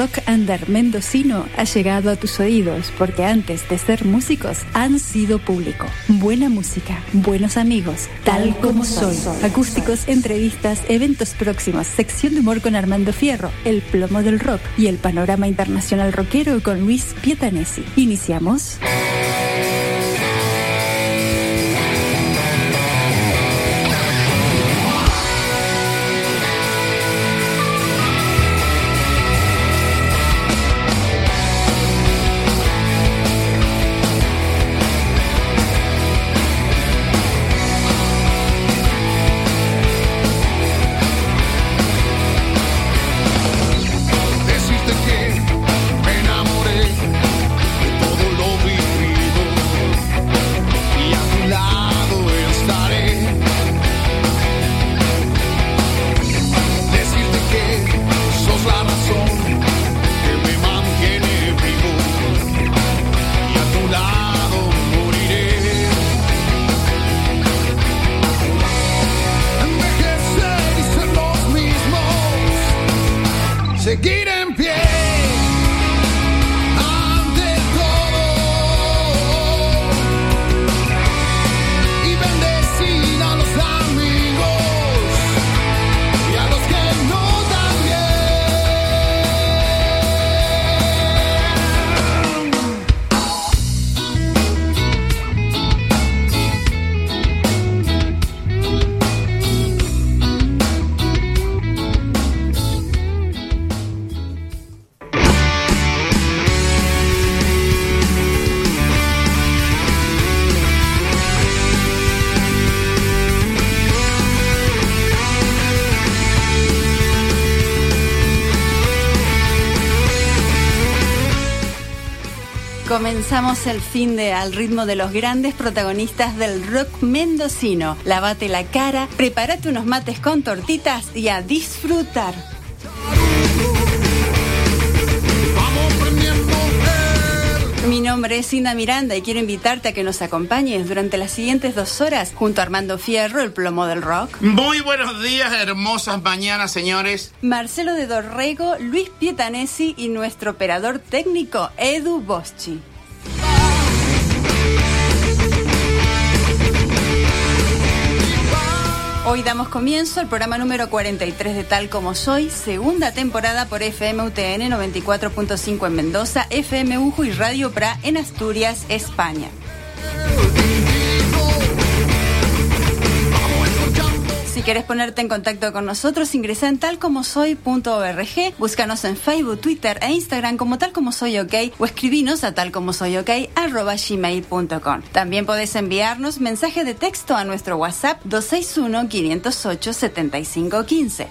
rock under mendocino ha llegado a tus oídos porque antes de ser músicos han sido público. Buena música, buenos amigos, tal como soy. Acústicos, entrevistas, eventos próximos, sección de humor con Armando Fierro, el plomo del rock y el panorama internacional rockero con Luis Pietanesi. ¿Iniciamos? Seguir en pie. Comenzamos el fin de al ritmo de los grandes protagonistas del rock mendocino. Lávate la cara, prepárate unos mates con tortitas y a disfrutar. Mi nombre es Inda Miranda y quiero invitarte a que nos acompañes durante las siguientes 2 horas junto a Armando Fierro, el plomo del rock. Muy buenos días, hermosas mañanas, señores. Marcelo de Dorrego, Luis Pietanesi y nuestro operador técnico, Edu Boschi. Hoy damos comienzo al programa número 43 de Tal Como Soy, segunda temporada por FM UTN 94.5 en Mendoza, FM UJU y Radio PRA en Asturias, España. Si querés ponerte en contacto con nosotros, ingresa en talcomosoy.org, búscanos en Facebook, Twitter e Instagram como Tal Como Soy OK o escribinos a talcomosoyok@gmail.com. También podés enviarnos mensaje de texto a nuestro WhatsApp 261-508-7515,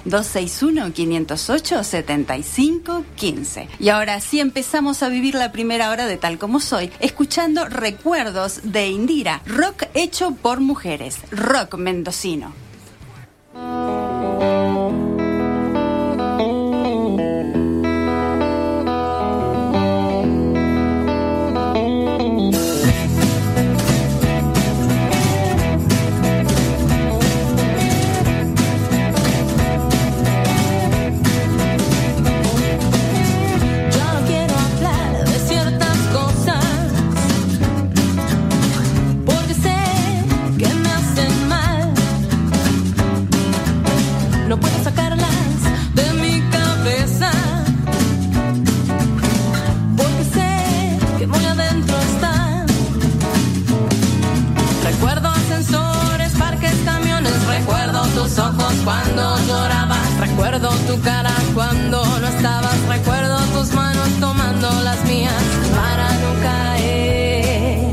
261-508-7515. Y ahora sí empezamos a vivir la primera hora de Tal Como Soy, escuchando Recuerdos de Indira, rock hecho por mujeres, rock mendocino. Cuando llorabas, recuerdo tu cara cuando no estabas, recuerdo tus manos tomando las mías para no caer,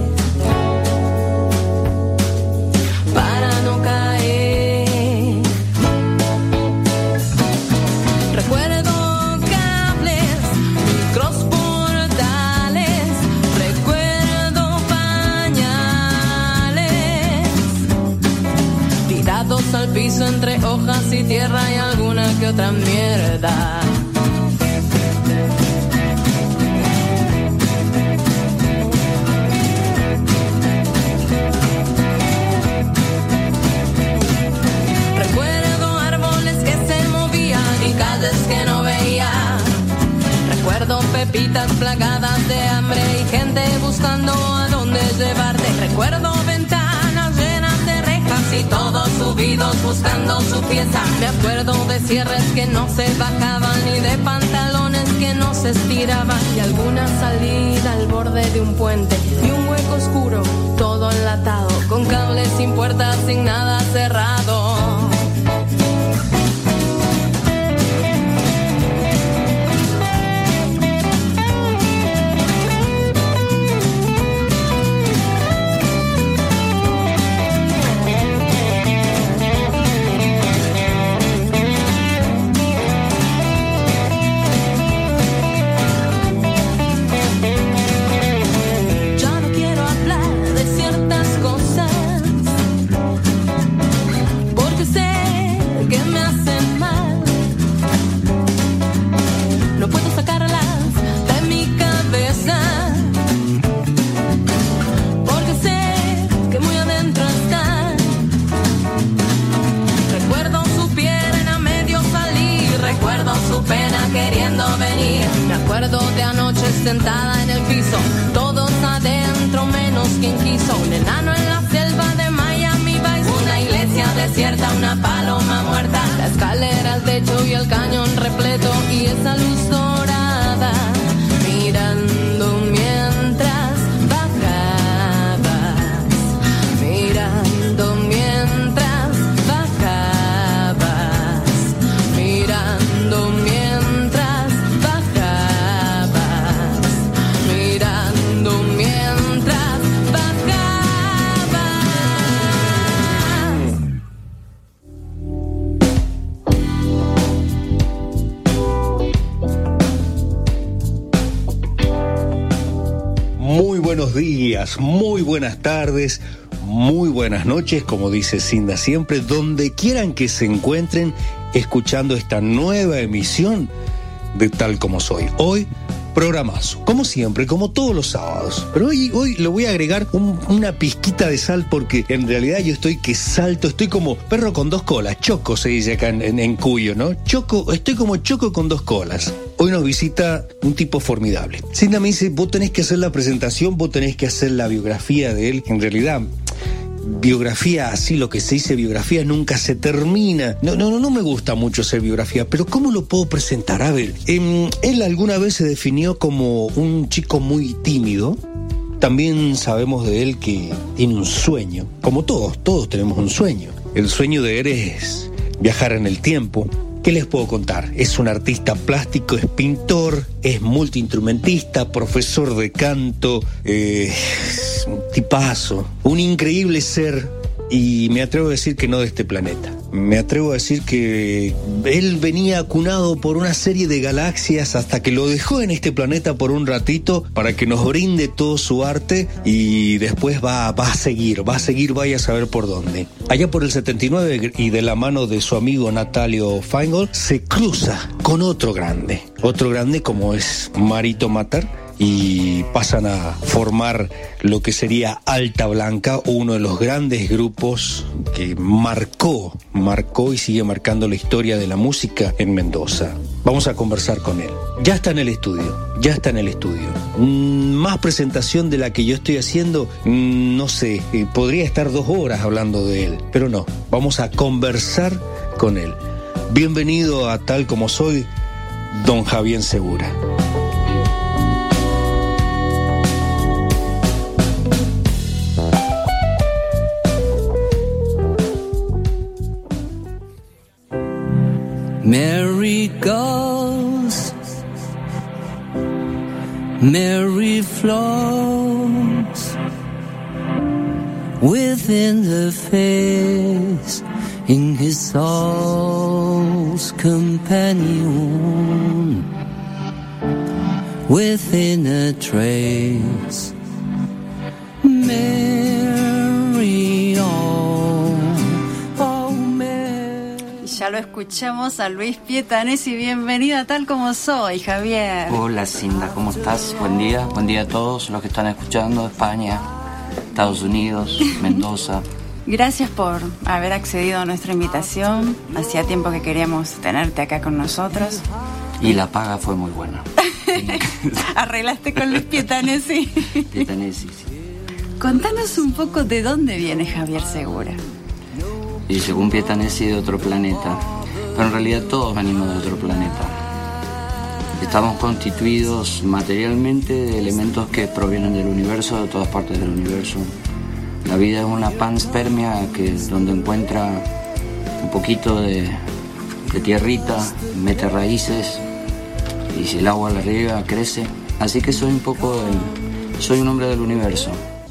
para no caer. Recuerdo cables, micros portales, recuerdo pañales tirados al piso entre hojas y tierra y alguna que otra mierda. Recuerdo árboles que se movían y calles que no veía. pepitas plagadas de hambre y gente buscando a dónde llevarte. Recuerdo ventanas llenas de rejas y todos subidos buscando su pieza. Me acuerdo de cierres que no se bajaban y de pantalones que no se estiraban y alguna salida al borde de un puente y un hueco oscuro, todo enlatado, con cables sin puertas, sin nada cerrado. De anoche sentada en el piso, todos adentro menos quien quiso. Un enano en la selva de Miami Vice, una iglesia desierta, una paloma muerta, la escalera, el techo y el cañón repleto y esa luz dorada mirando mientras bajabas, mirando mientras bajabas, mirando mientras buenos días, muy buenas tardes, muy buenas noches, como dice Cinda siempre, donde quieran que se encuentren escuchando esta nueva emisión de Tal Como Soy. Hoy, programazo, como siempre, como todos los sábados. Pero hoy le voy a agregar una pizquita de sal porque en realidad yo estoy que salto, estoy como perro con dos colas, choco se dice acá en Cuyo, ¿no? Choco, estoy como choco con dos colas. Hoy nos visita un tipo formidable. Cinda me dice, vos tenés que hacer la presentación, vos tenés que hacer la biografía de él. En realidad, biografía, así lo que se dice biografía, nunca se termina. No me gusta mucho hacer biografía, pero ¿cómo lo puedo presentar? A ver, él alguna vez se definió como un chico muy tímido. También sabemos de él que tiene un sueño, como todos tenemos un sueño. El sueño de él es viajar en el tiempo. ¿Qué les puedo contar? Es un artista plástico, es pintor, es multiinstrumentista, profesor de canto, es un tipazo, un increíble ser, y me atrevo a decir que no de este planeta. Me atrevo a decir que él venía acunado por una serie de galaxias hasta que lo dejó en este planeta por un ratito para que nos brinde todo su arte y después va a seguir, vaya a saber por dónde. Allá por el 79 y de la mano de su amigo Natalio Feingold se cruza con otro grande como es Marito Matar, y pasan a formar lo que sería Alta Blanca, uno de los grandes grupos que marcó y sigue marcando la historia de la música en Mendoza. Vamos a conversar con él. Ya está en el estudio. Más presentación de la que yo estoy haciendo, no sé, podría estar 2 horas hablando de él, pero no, vamos a conversar con él. Bienvenido a Tal Como Soy, don Javier Segura. Mary goes, Mary flows within the face in his soul's companion, within a trace. Mary, Ya lo escuchamos a Luis Pietanesi. Bienvenido a Tal Como Soy, Javier. Hola Cinda, ¿cómo estás? Buen día a todos los que están escuchando de España, Estados Unidos, Mendoza. Gracias por haber accedido a nuestra invitación. Hacía tiempo que queríamos tenerte acá con nosotros. Y la paga fue muy buena. Arreglaste con Luis Pietanesi. Pietanesi, sí. Contanos un poco de dónde viene Javier Segura. Y según Pietanesi, de otro planeta. Pero en realidad todos venimos de otro planeta. Estamos constituidos materialmente de elementos que provienen del universo, de todas partes del universo. La vida es una panspermia donde encuentra un poquito de tierrita, mete raíces, y si el agua la riega, crece. Así que soy un hombre del universo.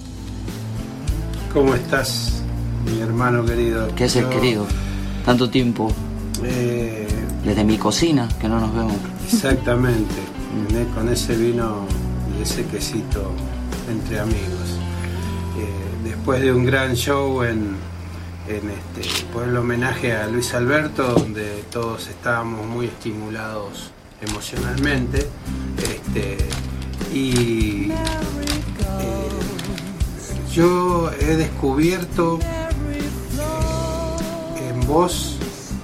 ¿Cómo estás, mi hermano querido? ¿Qué haces, querido? Tanto tiempo. Desde mi cocina, que no nos vemos. Exactamente, con ese vino y ese quesito entre amigos. Después de un gran show por el homenaje a Luis Alberto, donde todos estábamos muy estimulados emocionalmente, yo he descubierto en vos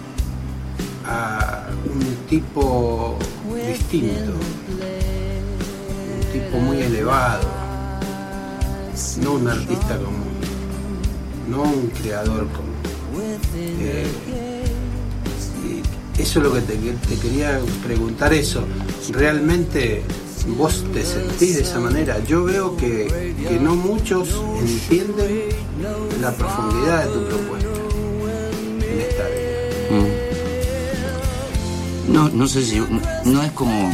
a un tipo distinto, un tipo muy elevado, no un artista común, no un creador común. Y eso es lo que te quería preguntar, eso. ¿Realmente vos te sentís de esa manera? Yo veo que no muchos entienden la profundidad de tu propuesta en esta vida. No sé si... No es como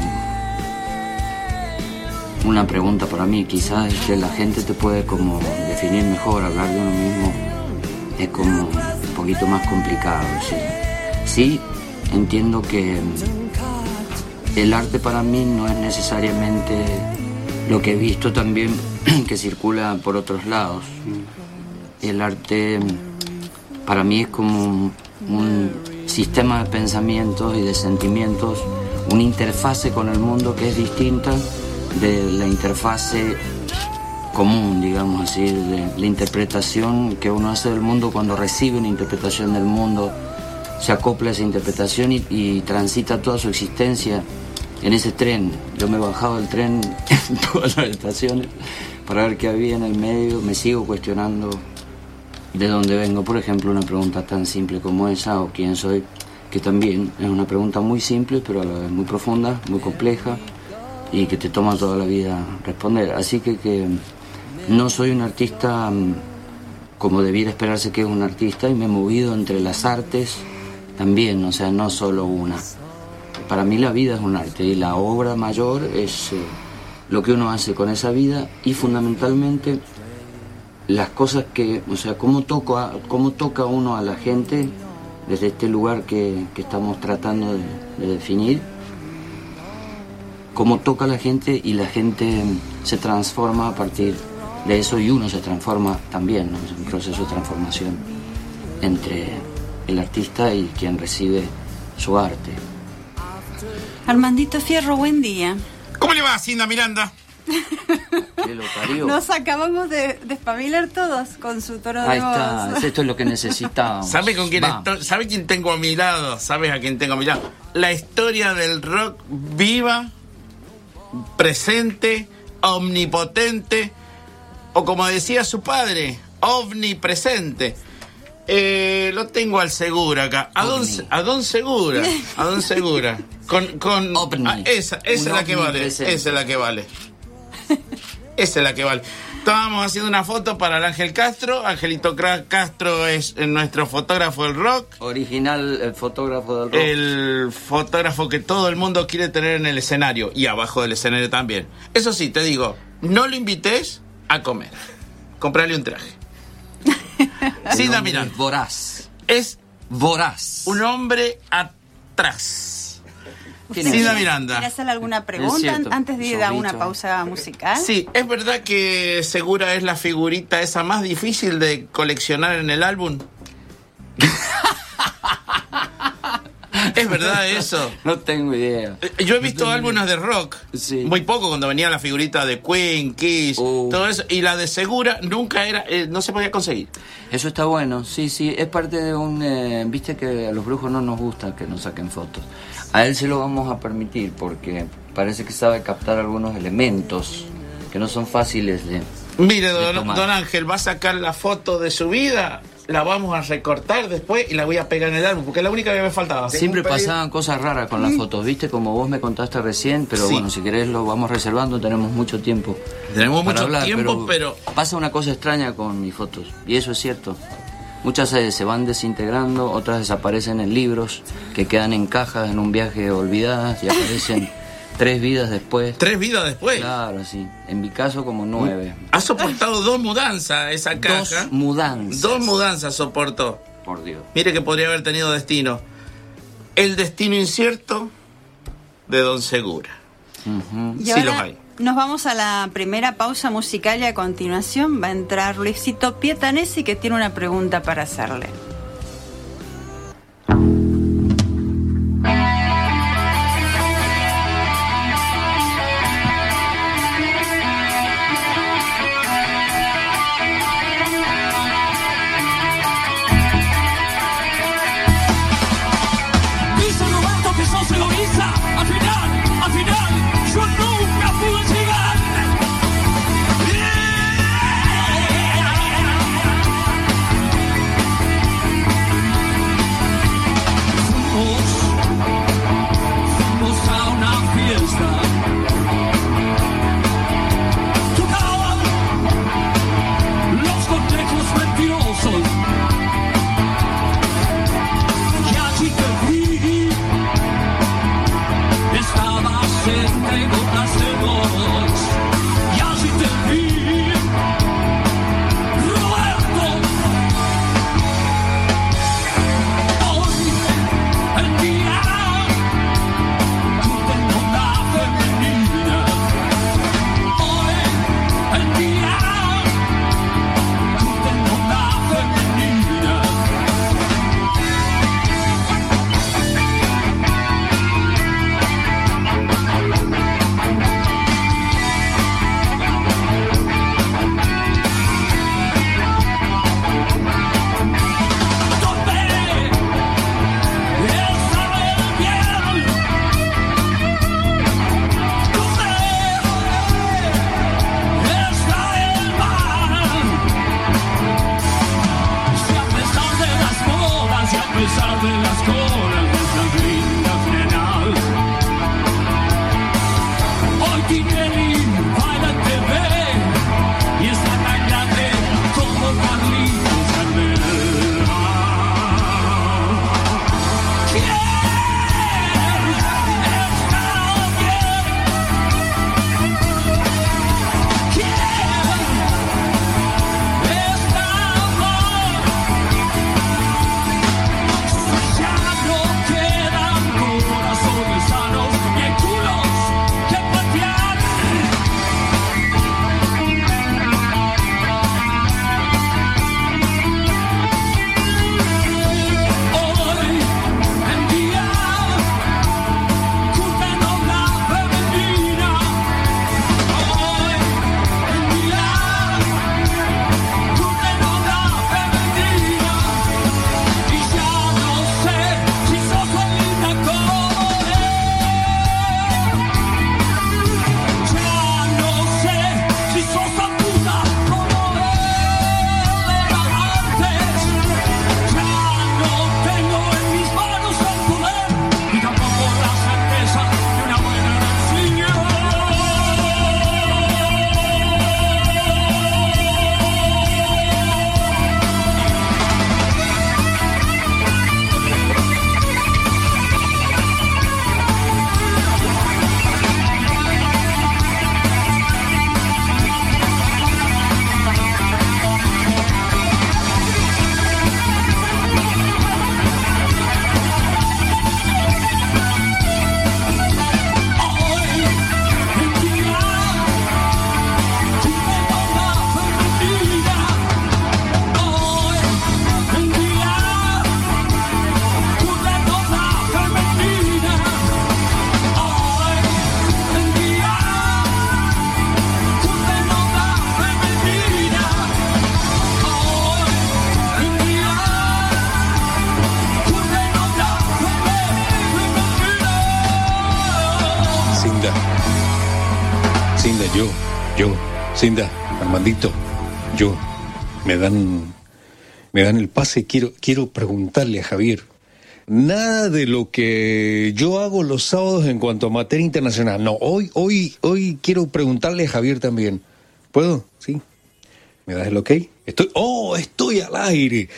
una pregunta para mí. Quizás que la gente te puede como definir mejor, hablar de uno mismo. Es como un poquito más complicado. Sí, entiendo que el arte para mí no es necesariamente lo que he visto también que circula por otros lados. El arte para mí es como un sistema de pensamientos y de sentimientos, una interfase con el mundo que es distinta de la interfase común, digamos así, de la interpretación que uno hace del mundo cuando recibe una interpretación del mundo, se acopla a esa interpretación y transita toda su existencia en ese tren. Yo me he bajado del tren en todas las estaciones para ver qué había en el medio, me sigo cuestionando de dónde vengo, por ejemplo, una pregunta tan simple como esa, o quién soy, que también es una pregunta muy simple, pero a la vez muy profunda, muy compleja, y que te toma toda la vida responder. Así que no soy un artista como debiera esperarse que es un artista, y me he movido entre las artes también, o sea, no solo una. Para mí la vida es un arte, y la obra mayor es lo que uno hace con esa vida, y fundamentalmente las cosas que, o sea, cómo toca uno a la gente desde este lugar que estamos tratando de definir, cómo toca a la gente, y la gente se transforma a partir de eso, y uno se transforma también, ¿no? Es un proceso de transformación entre el artista y quien recibe su arte. Armandito Fierro, buen día. ¿Cómo le va, Cinda Miranda? ¿Qué lo parió? Nos acabamos de espabilar todos con su tono de Ahí voz. está, esto es lo que necesitábamos. ¿Sabe con quién ¿Sabe quién tengo a mi lado? ¿Sabes a quién tengo a mi lado? La historia del rock viva, presente, omnipotente, o como decía su padre, omnipresente. Lo tengo al Segura acá. A Don Segura. A Don Segura. Con esa es la que vale. Esa es la que vale. Esa es la que vale. Estábamos haciendo una foto para el Ángel Castro. Angelito Castro es nuestro fotógrafo del rock. Original, el fotógrafo del rock. El fotógrafo que todo el mundo quiere tener en el escenario. Y abajo del escenario también. Eso sí, te digo, no lo invites a comer. Comprarle un traje. Cinda Miranda. Voraz. Es voraz. Un hombre atrás. Cinda Miranda. ¿Quieres hacerle alguna pregunta antes de ir a una pausa musical? Sí, ¿es verdad que Segura es la figurita esa más difícil de coleccionar en el álbum? ¿Es verdad eso? No tengo idea. Yo he visto álbumes de rock, Sí. muy poco, cuando venía la figurita de Queen, Kiss, todo eso, y la de Segura nunca era, no se podía conseguir. Eso está bueno, sí, es parte de un... Viste que a los brujos no nos gusta que nos saquen fotos. A él se lo vamos a permitir porque parece que sabe captar algunos elementos que no son fáciles de... Mire, de don tomar. Ángel, va a sacar la foto de su vida, la vamos a recortar después y la voy a pegar en el álbum, porque es la única que me faltaba. Siempre pasaban cosas raras con las fotos, viste, como vos me contaste recién, pero Sí. bueno, si querés lo vamos reservando, tenemos mucho tiempo. Tenemos para mucho hablar, tiempo, pero... Pasa una cosa extraña con mis fotos, y eso es cierto. Muchas se van desintegrando, otras desaparecen en libros, que quedan en cajas en un viaje olvidadas y aparecen 3 vidas después. 3 vidas después. Claro, sí. En mi caso como 9. Ha soportado 2 mudanzas esa caja. 2 mudanzas. 2 mudanzas soportó. Por Dios. Mire que podría haber tenido destino. El destino incierto de Don Segura. Ujú. Y Sí ahora los hay. nos vamos a la primera pausa musical y a continuación va a entrar Luisito Pietanesi, que tiene una pregunta para hacerle. Dice Roberto que sos egoísta. Al final, yo nunca pude llegar. Cinda, Armandito, me dan el pase. Quiero preguntarle a Javier. Nada de lo que yo hago los sábados en cuanto a materia internacional. No, hoy quiero preguntarle a Javier también. ¿Puedo? ¿Sí? ¿Me das el ok? Estoy al aire.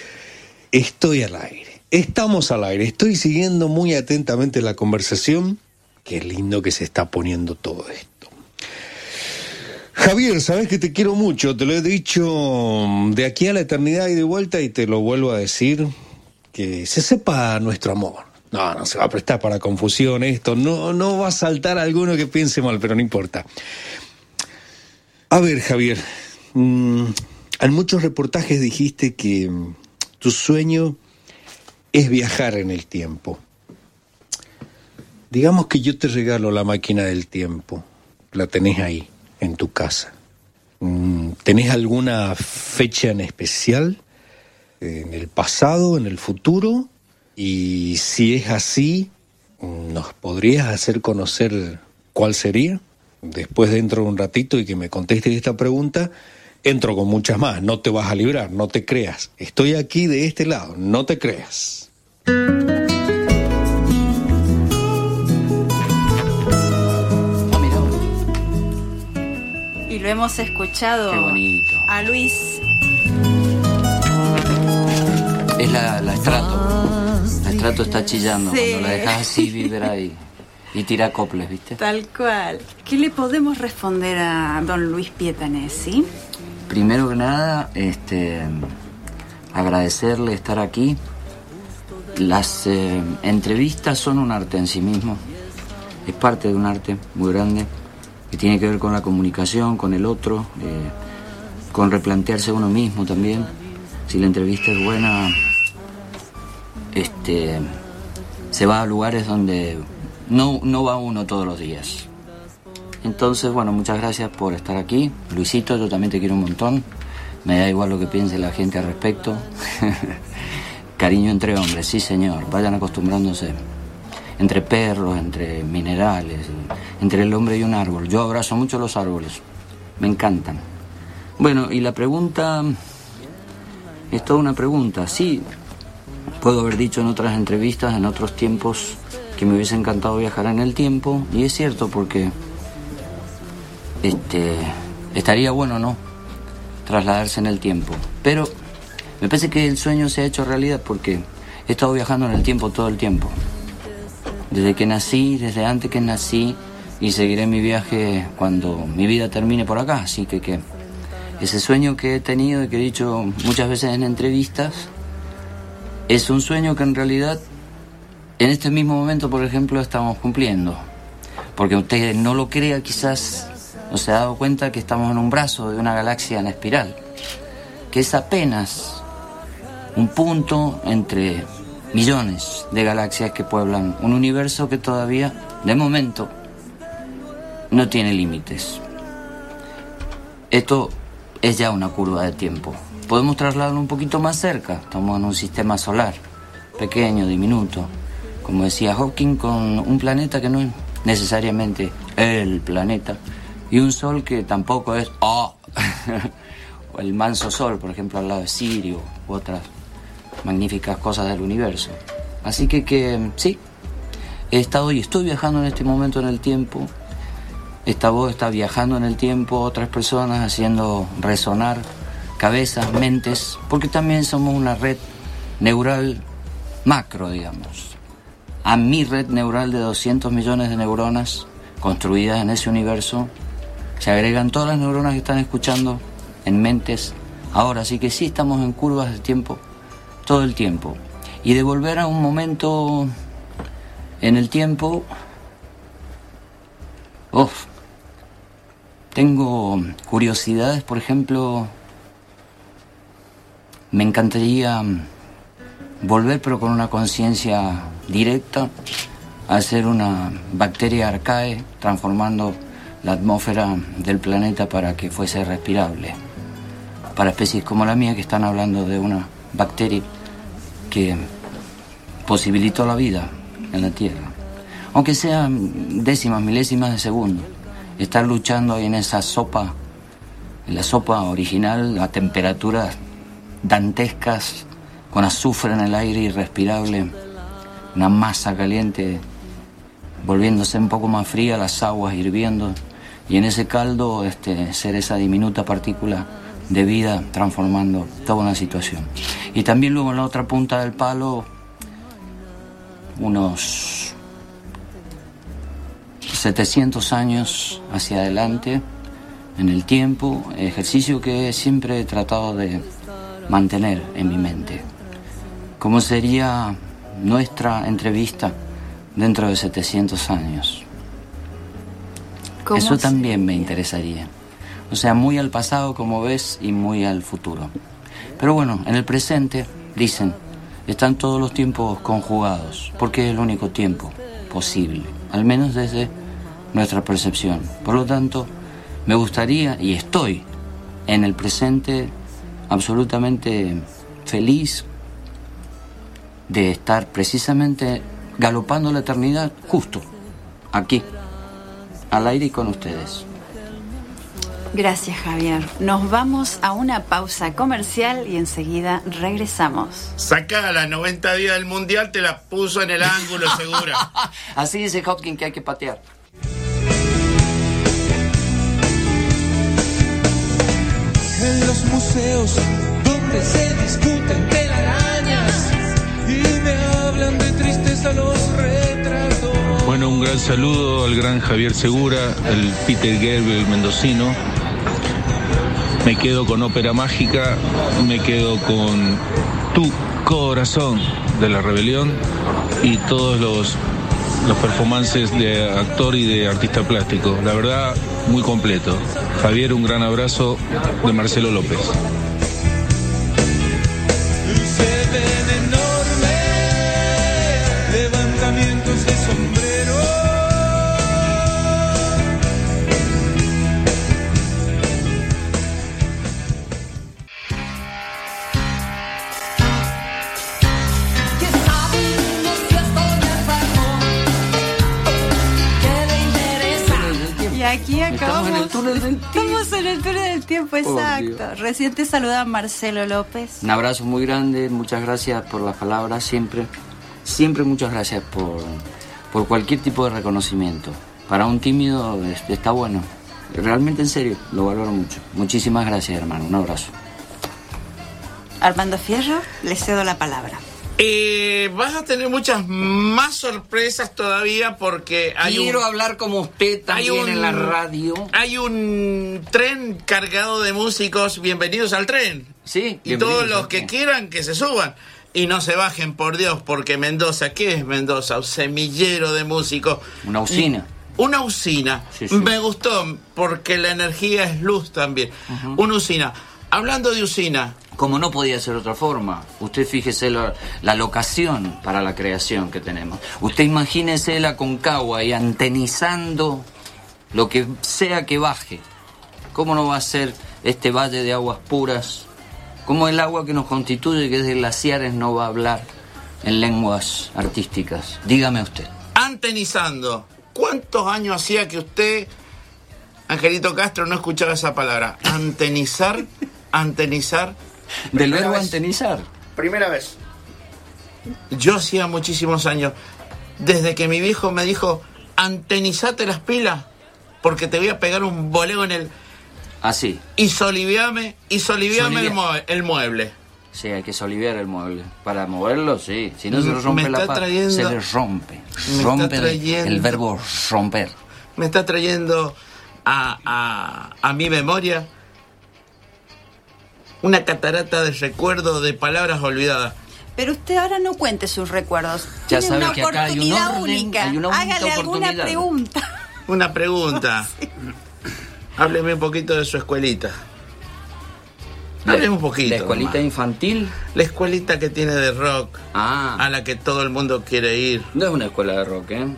Estamos al aire. Estoy siguiendo muy atentamente la conversación. Qué lindo que se está poniendo todo esto. Javier, sabes que te quiero mucho. Te lo he dicho de aquí a la eternidad y de vuelta, y te lo vuelvo a decir. Que se sepa nuestro amor. No se va a prestar para confusión esto. No va a saltar alguno que piense mal, pero no importa. A ver, Javier, en muchos reportajes dijiste que tu sueño es viajar en el tiempo. Digamos que yo te regalo la máquina del tiempo. La tenés ahí, en tu casa. ¿Tenés alguna fecha en especial? ¿En el pasado, en el futuro? Y si es así, ¿nos podrías hacer conocer cuál sería? Después, dentro de un ratito, y que me contestes esta pregunta, entro con muchas más. No te vas a librar, no te creas. Estoy aquí de este lado, no te creas. Y lo hemos escuchado. Qué bonito. A Luis. Es la estrato. La estrato está chillando. Sí. Cuando la dejas así, vibra y tira coples, ¿viste? Tal cual. ¿Qué le podemos responder a don Luis Pietanesi? Primero que nada, agradecerle estar aquí. Las entrevistas son un arte en sí mismo. Es parte de un arte muy grande que tiene que ver con la comunicación, con el otro, con replantearse uno mismo también. Si la entrevista es buena, se va a lugares donde no va uno todos los días. Entonces, bueno, muchas gracias por estar aquí. Luisito, yo también te quiero un montón. Me da igual lo que piense la gente al respecto. Cariño entre hombres, sí señor, vayan acostumbrándose. Entre perros, entre minerales, entre el hombre y un árbol. Yo abrazo mucho los árboles, me encantan. Bueno, y la pregunta es toda una pregunta. Sí, puedo haber dicho en otras entrevistas, en otros tiempos, que me hubiese encantado viajar en el tiempo, y es cierto porque estaría bueno, ¿no?, trasladarse en el tiempo. Pero me parece que el sueño se ha hecho realidad porque he estado viajando en el tiempo todo el tiempo. Desde que nací, desde antes que nací, y seguiré mi viaje cuando mi vida termine por acá. Así que ese sueño que he tenido y que he dicho muchas veces en entrevistas, es un sueño que en realidad en este mismo momento, por ejemplo, estamos cumpliendo. Porque usted no lo crea, quizás no se ha dado cuenta que estamos en un brazo de una galaxia en espiral, que es apenas un punto entre millones de galaxias que pueblan un universo que todavía, de momento, no tiene límites. Esto es ya una curva de tiempo. Podemos trasladarlo un poquito más cerca. Estamos en un sistema solar pequeño, diminuto, como decía Hawking, con un planeta que no es necesariamente el planeta, y un sol que tampoco es o el manso sol, por ejemplo, al lado de Sirio u otras magníficas cosas del universo. Así que sí, he estado y estoy viajando en este momento en el tiempo. Esta voz está viajando en el tiempo, otras personas haciendo resonar cabezas, mentes, porque también somos una red neural macro, digamos. A mi red neural de 200 millones de neuronas construidas en ese universo se agregan todas las neuronas que están escuchando en mentes ahora. Así que sí, estamos en curvas de tiempo todo el tiempo. Y de volver a un momento en el tiempo, tengo curiosidades. Por ejemplo, me encantaría volver, pero con una conciencia directa, a hacer una bacteria arcae, transformando la atmósfera del planeta para que fuese respirable. Para especies como la mía, que están hablando de una bacteria que posibilitó la vida en la Tierra, aunque sean décimas, milésimas de segundo. estar luchando ahí en esa sopa, en la sopa original, a temperaturas dantescas, con azufre en el aire irrespirable, una masa caliente volviéndose un poco más fría, las aguas hirviendo, y en ese caldo ser esa diminuta partícula de vida transformando toda una situación. Y también luego en la otra punta del palo, unos 700 años hacia adelante en el tiempo, ejercicio que siempre he tratado de mantener en mi mente. ¿Cómo sería nuestra entrevista dentro de 700 años? Eso también me interesaría. O sea, muy al pasado, como ves, y muy al futuro. Pero bueno, en el presente, dicen, están todos los tiempos conjugados, porque es el único tiempo posible, al menos desde nuestra percepción. Por lo tanto, me gustaría, y estoy en el presente absolutamente feliz de estar precisamente galopando la eternidad justo aquí, al aire y con ustedes. Gracias, Javier. Nos vamos a una pausa comercial y enseguida regresamos. Sacá la 90 días del Mundial, te la puso en el ángulo segura. Así dice Hopkins que hay que patear. En los museos donde se discuten telarañas y me hablan de tristeza los retratos. Bueno, un gran saludo al gran Javier Segura, el Peter Gabriel mendocino. Me quedo con Ópera Mágica, me quedo con Tu Corazón de La Rebelión y todos los performances de actor y de artista plástico. La verdad, muy completo. Javier, un gran abrazo de Marcelo López. Se ven enormes levantamientos de sombrero. Y aquí acabamos. Estamos en el túnel del tiempo. Estamos en el túnel del tiempo, exacto. Recién te saluda Marcelo López. Un abrazo muy grande, muchas gracias por las palabras, siempre muchas gracias por cualquier tipo de reconocimiento. Para un tímido está bueno, realmente en serio, lo valoro mucho. Muchísimas gracias, hermano, un abrazo. Armando Fierro, le cedo la palabra. Vas a tener muchas más sorpresas todavía porque quiero hablar como usted también en la radio. Hay un tren cargado de músicos. Bienvenidos al tren. Sí. Y todos los que quieran que se suban y no se bajen, por Dios, porque Mendoza, ¿qué es Mendoza? Un semillero de músicos. Una usina. Una usina. Sí. Me gustó porque la energía es luz también. Uh-huh. Una usina. Hablando de usina. Como no podía ser otra forma. Usted fíjese la locación para la creación que tenemos. Usted imagínese la Concagua y antenizando lo que sea que baje. ¿Cómo no va a ser este valle de aguas puras? ¿Cómo el agua que nos constituye, que es de glaciares, no va a hablar en lenguas artísticas? Dígame usted. Antenizando. ¿Cuántos años hacía que usted, Angelito Castro, no escuchaba esa palabra? Antenizar, antenizar. Del verbo antenizar. Primera vez. Yo hacía muchísimos años, desde que mi viejo me dijo, antenizate las pilas, porque te voy a pegar un boleo en el... Así. Y soliviame el mueble. Sí, hay que soliviar el mueble. Para moverlo, sí. Si no se le rompe la pata, se le rompe. Rompe el verbo romper. Me está trayendo a mi memoria una catarata de recuerdos de palabras olvidadas. Pero usted ahora no cuente sus recuerdos. Ya tiene sabe que acá hay un orden, única. Hay una Hágale alguna pregunta. Una pregunta. Sí. Hábleme un poquito de su escuelita. Hábleme un poquito. ¿La escuelita nomás. Infantil? La escuelita que tiene de rock. A la que todo el mundo quiere ir. No es una escuela de rock, ¿eh?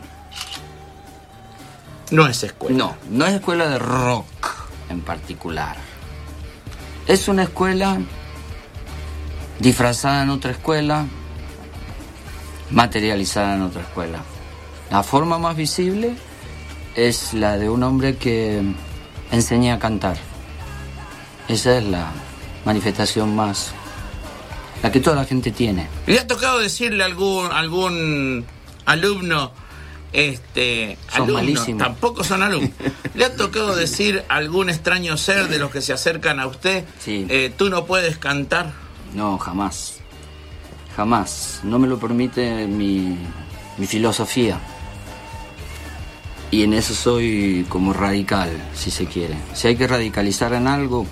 No es escuela. No es escuela de rock en particular. Es una escuela disfrazada en otra escuela, materializada en otra escuela. La forma más visible es la de un hombre que enseña a cantar. Esa es la manifestación más, la que toda la gente tiene. ¿Le ha tocado decirle a algún alumno, Son malísimos? Tampoco son alumnos. ¿Le ha tocado decir a algún extraño ser de los que se acercan a usted, sí, tú no puedes cantar? No, jamás. Jamás. No me lo permite mi filosofía. Y en eso soy como radical, si se quiere. Si hay que radicalizar en algo,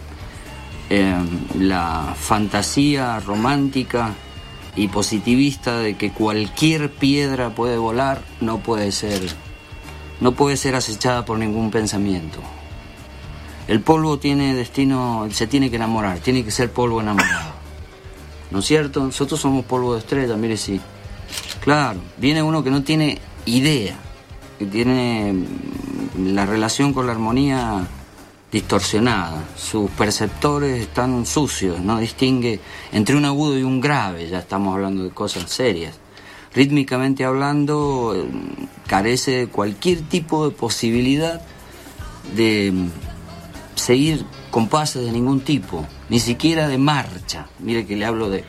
la fantasía romántica y positivista de que cualquier piedra puede volar no puede ser acechada por ningún pensamiento. El polvo tiene destino, se tiene que enamorar, tiene que ser polvo enamorado, ¿no es cierto? Nosotros somos polvo de estrella, mire, sí. Claro, viene uno que no tiene idea, que tiene la relación con la armonía distorsionada, sus perceptores están sucios, no distingue entre un agudo y un grave, ya estamos hablando de cosas serias. Rítmicamente hablando, carece de cualquier tipo de posibilidad de seguir compases de ningún tipo, ni siquiera de marcha. Mire que le hablo de...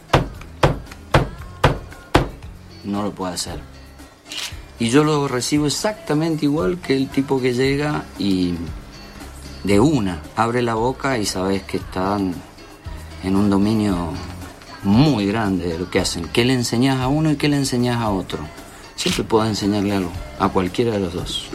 No lo puede hacer. Y yo lo recibo exactamente igual que el tipo que llega y de una abre la boca y sabes que están en un dominio muy grande de lo que hacen. ¿Qué le enseñás a uno y qué le enseñás a otro? Siempre puedo enseñarle algo a cualquiera de los dos.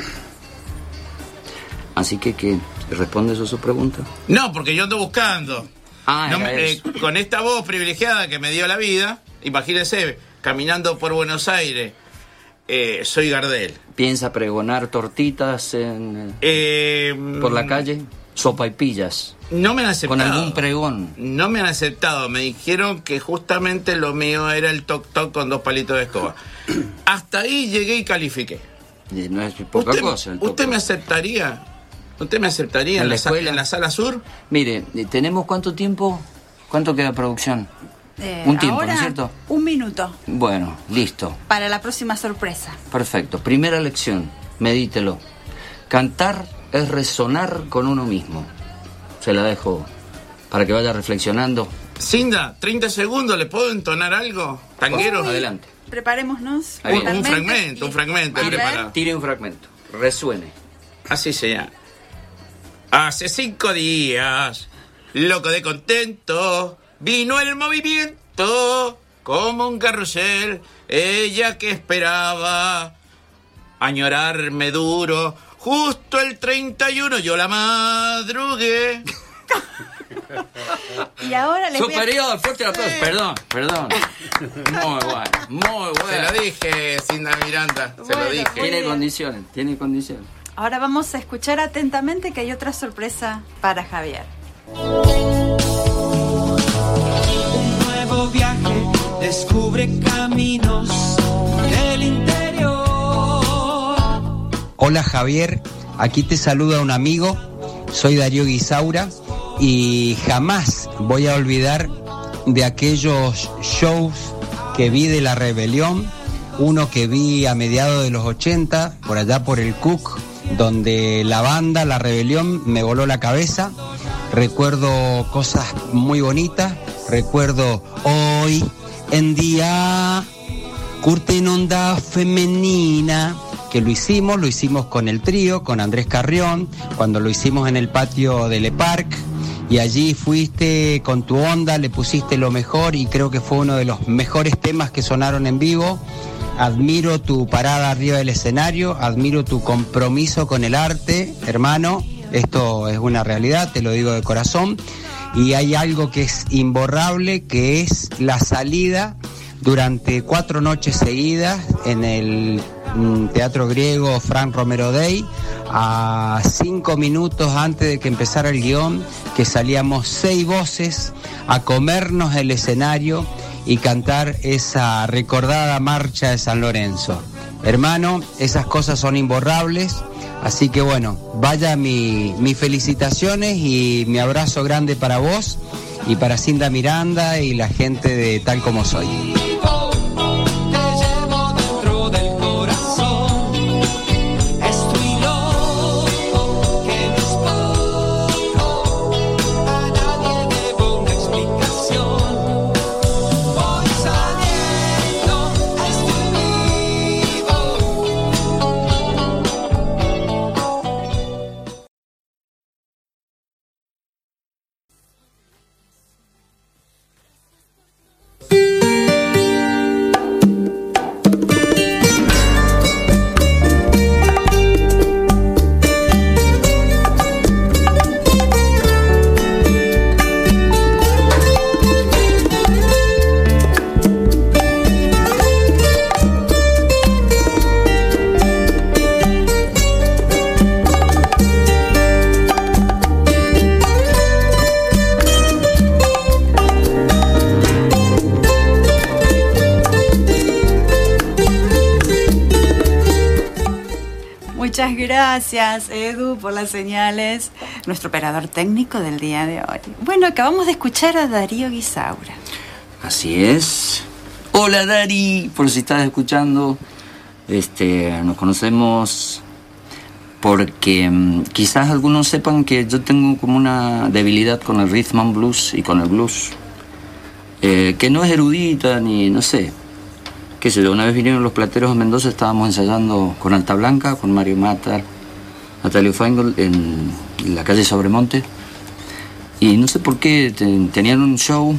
Así que ¿responde eso a su pregunta? No, porque yo ando buscando. Con esta voz privilegiada que me dio la vida, imagínese, caminando por Buenos Aires, soy Gardel. ¿Piensa pregonar tortitas por la calle? Sopaipillas. No me han aceptado. ¿Con algún pregón? No me han aceptado. Me dijeron que justamente lo mío era el toc-toc con 2 palitos de escoba. Hasta ahí llegué y califiqué. No es poca cosa. ¿Usted me aceptaría? ¿Usted me aceptaría en la sala sur? Mire, ¿tenemos cuánto tiempo? ¿Cuánto queda producción? Un tiempo, ahora, ¿no es cierto? 1 minuto. Bueno, listo. Para la próxima sorpresa. Perfecto. Primera lección, medítelo. Cantar es resonar con uno mismo. Se la dejo para que vaya reflexionando. Cinda, 30 segundos, ¿le puedo entonar algo? ¿Tanguero? Adelante. Preparémonos. Un fragmento. Tire un fragmento. Resuene. Así sea. Hace 5 días, loco de contento, vino el movimiento como un carrusel. Ella que esperaba añorarme duro. Justo el 31 yo la madrugué. Y ahora les superior, fuerte el aplauso. Perdón. Muy bueno. Se lo dije, Cinda Miranda. Se lo dije. Tiene condiciones. Ahora vamos a escuchar atentamente que hay otra sorpresa para Javier. Un nuevo viaje descubre caminos del interior. Hola Javier, aquí te saluda un amigo, soy Darío Guisaura y jamás voy a olvidar de aquellos shows que vi de La Rebelión, uno que vi a mediados de los 80, por allá por el Cook, donde la banda La Rebelión me voló la cabeza. Recuerdo cosas muy bonitas, recuerdo hoy en día curte en onda femenina, que lo hicimos con el trío, con Andrés Carrión, cuando lo hicimos en el patio de Le Parc, y allí fuiste con tu onda, le pusiste lo mejor y creo que fue uno de los mejores temas que sonaron en vivo. Admiro tu parada arriba del escenario, admiro tu compromiso con el arte, hermano, esto es una realidad, te lo digo de corazón, y hay algo que es imborrable, que es la salida durante 4 noches seguidas en el Teatro Griego Frank Romero Day, a 5 minutos antes de que empezara el guión, que salíamos 6 voces a comernos el escenario y cantar esa recordada marcha de San Lorenzo. Hermano, esas cosas son imborrables, así que bueno, vaya mis felicitaciones y mi abrazo grande para vos y para Cinda Miranda y la gente de Tal Como Soy. Te llevo dentro del corazón, es tu hilo Muchas gracias, Edu, por las señales. Nuestro operador técnico del día de hoy. Bueno, acabamos de escuchar a Darío Guisaura. Así es. Hola, Dari, por si estás escuchando. Nos conocemos porque quizás algunos sepan que yo tengo como una debilidad con el rhythm and blues y con el blues. Que no es erudita ni, no sé, qué sé yo. Una vez vinieron los Plateros de Mendoza, estábamos ensayando con Alta Blanca, con Mario Matar, Natalio Feingold en la calle Sobremonte. Y no sé por qué tenían un show,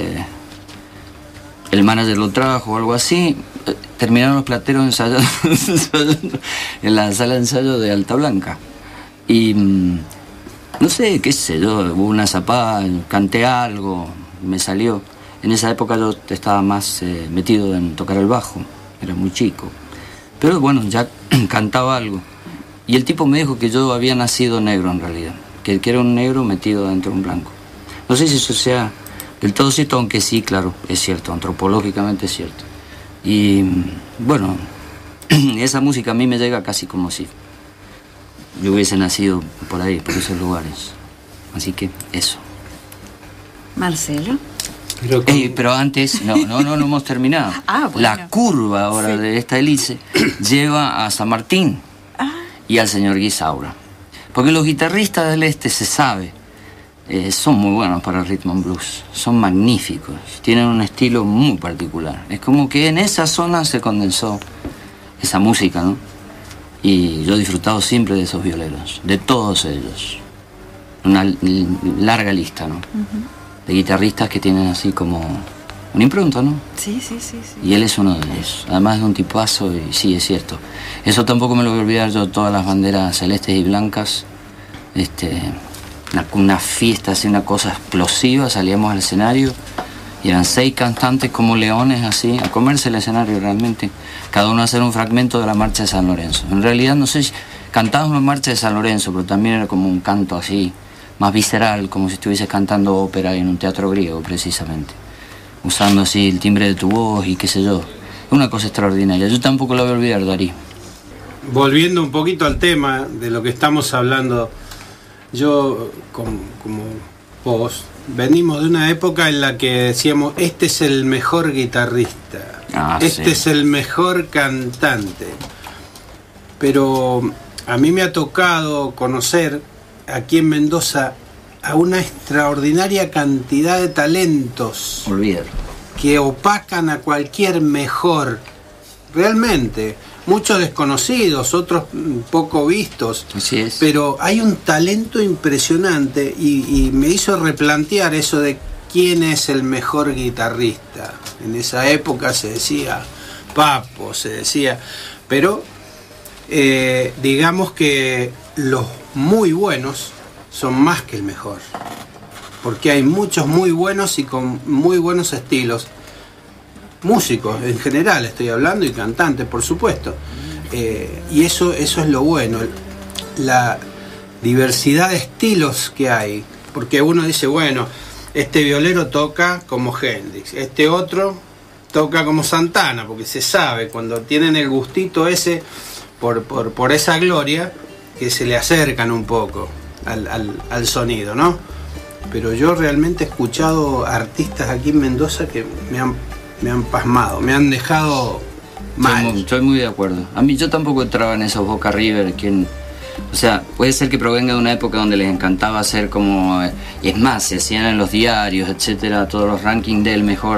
el manager lo trajo o algo así. Terminaron los Plateros ensayando en la sala de ensayo de Alta Blanca. Y no sé, qué sé yo, hubo una zapada, canté algo, me salió. En esa época yo estaba más metido en tocar el bajo, era muy chico. Pero bueno, ya cantaba algo. Y el tipo me dijo que yo había nacido negro en realidad, que era un negro metido dentro de un blanco. No sé si eso sea del todo cierto, aunque sí, claro, es cierto, antropológicamente es cierto. Y bueno, esa música a mí me llega casi como si yo hubiese nacido por ahí, por esos lugares. Así que eso. Marcelo. Pero antes, no hemos terminado. Bueno. La curva ahora de esta hélice lleva a San Martín y al señor Guisaura. Porque los guitarristas del este, se sabe, son muy buenos para el rhythm and blues. Son magníficos, tienen un estilo muy particular. Es como que en esa zona se condensó esa música, ¿no? Y yo he disfrutado siempre de esos violeros, de todos ellos. Una larga lista, ¿no? De guitarristas que tienen así como una impronta, ¿no? Sí. Y él es uno de ellos. Además de un tipazo, y sí, es cierto. Eso tampoco me lo voy a olvidar yo, todas las banderas celestes y blancas. Una fiesta, así, una cosa explosiva. Salíamos al escenario y eran 6 cantantes como leones, así, a comerse el escenario realmente. Cada uno a hacer un fragmento de la marcha de San Lorenzo. En realidad, no sé si cantábamos la marcha de San Lorenzo, pero también era como un canto así, más visceral, como si estuvieses cantando ópera en un teatro griego, precisamente. Usando así el timbre de tu voz y qué sé yo. Es una cosa extraordinaria. Yo tampoco la voy a olvidar, Darí. Volviendo un poquito al tema de lo que estamos hablando, yo, como vos, venimos de una época en la que decíamos, este es el mejor guitarrista, este es el mejor cantante. Pero a mí me ha tocado conocer aquí en Mendoza a una extraordinaria cantidad de talentos que opacan a cualquier mejor, realmente, muchos desconocidos, otros poco vistos. Así es. Pero hay un talento impresionante y me hizo replantear eso de quién es el mejor guitarrista. En esa época se decía Papo, se decía, pero digamos que los muy buenos son más que el mejor, porque hay muchos muy buenos y con muy buenos estilos, músicos en general estoy hablando, y cantantes por supuesto, y eso es lo bueno, la diversidad de estilos que hay, porque uno dice, bueno, este violero toca como Hendrix, este otro toca como Santana, porque se sabe, cuando tienen el gustito ese por esa gloria, que se le acercan un poco al sonido, ¿no? Pero yo realmente he escuchado artistas aquí en Mendoza que me han pasmado, me han dejado mal. Estoy muy de acuerdo. A mí yo tampoco entraba en esos Boca River, o sea, puede ser que provenga de una época donde les encantaba hacer como, y es más, se hacían en los diarios, etcétera, todos los rankings del mejor.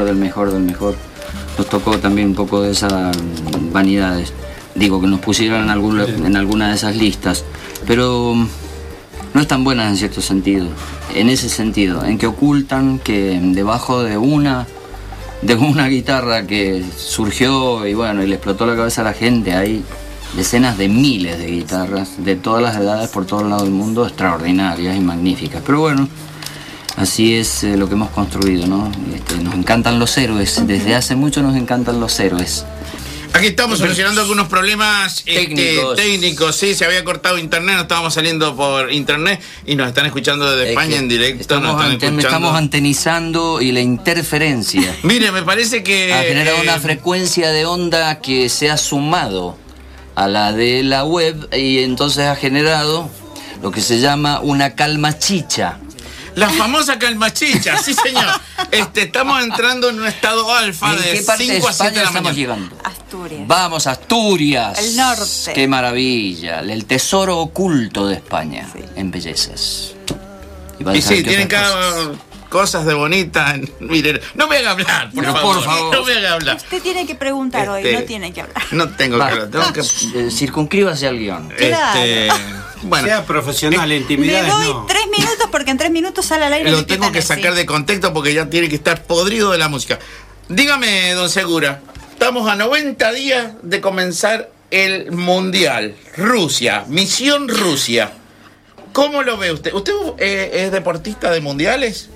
Nos tocó también un poco de esas vanidades. Digo, que nos pusieron en alguna de esas listas, pero no están buenas en cierto sentido, en ese sentido, en que ocultan que debajo de una guitarra que surgió y bueno, y le explotó la cabeza a la gente, hay decenas de miles de guitarras de todas las edades por todos lados del mundo, extraordinarias y magníficas. Pero bueno, así es lo que hemos construido, ¿no? Nos encantan los héroes, desde hace mucho nos encantan los héroes. Aquí estamos solucionando algunos problemas técnicos. Sí, se había cortado internet, no estábamos saliendo por internet y nos están escuchando desde España en directo. Estamos antenizando y la interferencia. Mire, me parece que ha generado una frecuencia de onda que se ha sumado a la de la web y entonces ha generado lo que se llama una calma chicha. La famosa calma chicha, sí señor. Estamos entrando en un estado alfa de 5 a 7 de la mañana. Llegando? Asturias. Vamos, Asturias. El norte. Qué maravilla. El tesoro oculto de España en bellezas. Y sí, tienen cada cosas de bonita. Miren, no me haga hablar, por favor. No me haga hablar. Usted tiene que preguntar hoy, no tiene que hablar. No tengo que hablar, tengo que... circunscríbase al guión. Bueno, sea profesional, intimidades. Le doy 3 minutos porque en 3 minutos sale al aire. Lo tengo que sacar de contexto porque ya tiene que estar podrido de la música. Dígame, don Segura, estamos a 90 días de comenzar el Mundial. Rusia, Misión Rusia. ¿Cómo lo ve usted? ¿Usted es deportista de mundiales?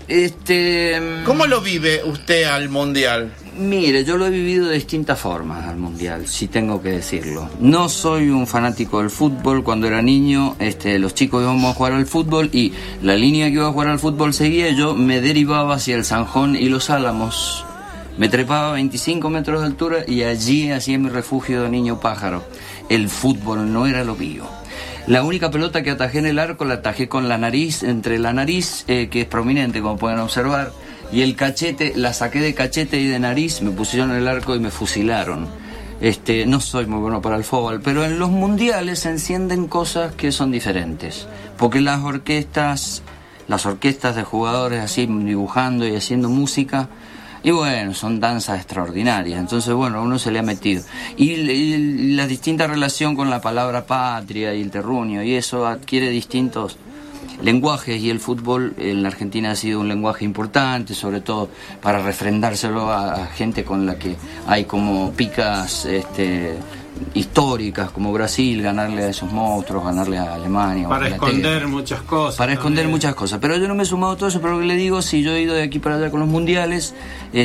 ¿Cómo lo vive usted al Mundial? Mire, yo lo he vivido de distintas formas al Mundial, si tengo que decirlo. No soy un fanático del fútbol. Cuando era niño, los chicos íbamos a jugar al fútbol y la línea que iba a jugar al fútbol seguía, yo me derivaba hacia el Zanjón y los Álamos. Me trepaba a 25 metros de altura y allí hacía mi refugio de niño pájaro. El fútbol no era lo mío. La única pelota que atajé en el arco la atajé con la nariz, entre la nariz, que es prominente, como pueden observar, y el cachete, la saqué de cachete y de nariz, me pusieron en el arco y me fusilaron. No soy muy bueno para el fútbol, pero en los mundiales se encienden cosas que son diferentes, porque las orquestas de jugadores así dibujando y haciendo música, y bueno, son danzas extraordinarias. Entonces, bueno, a uno se le ha metido. Y la distinta relación con la palabra patria y el terruño, y eso adquiere distintos lenguajes, y el fútbol en la Argentina ha sido un lenguaje importante, sobre todo para refrendárselo a gente con la que hay como picas históricas, como Brasil, ganarle a esos monstruos, ganarle a Alemania. Para esconder muchas cosas. Para esconder muchas cosas. Pero yo no me he sumado a todo eso, pero lo que le digo, si yo he ido de aquí para allá con los mundiales,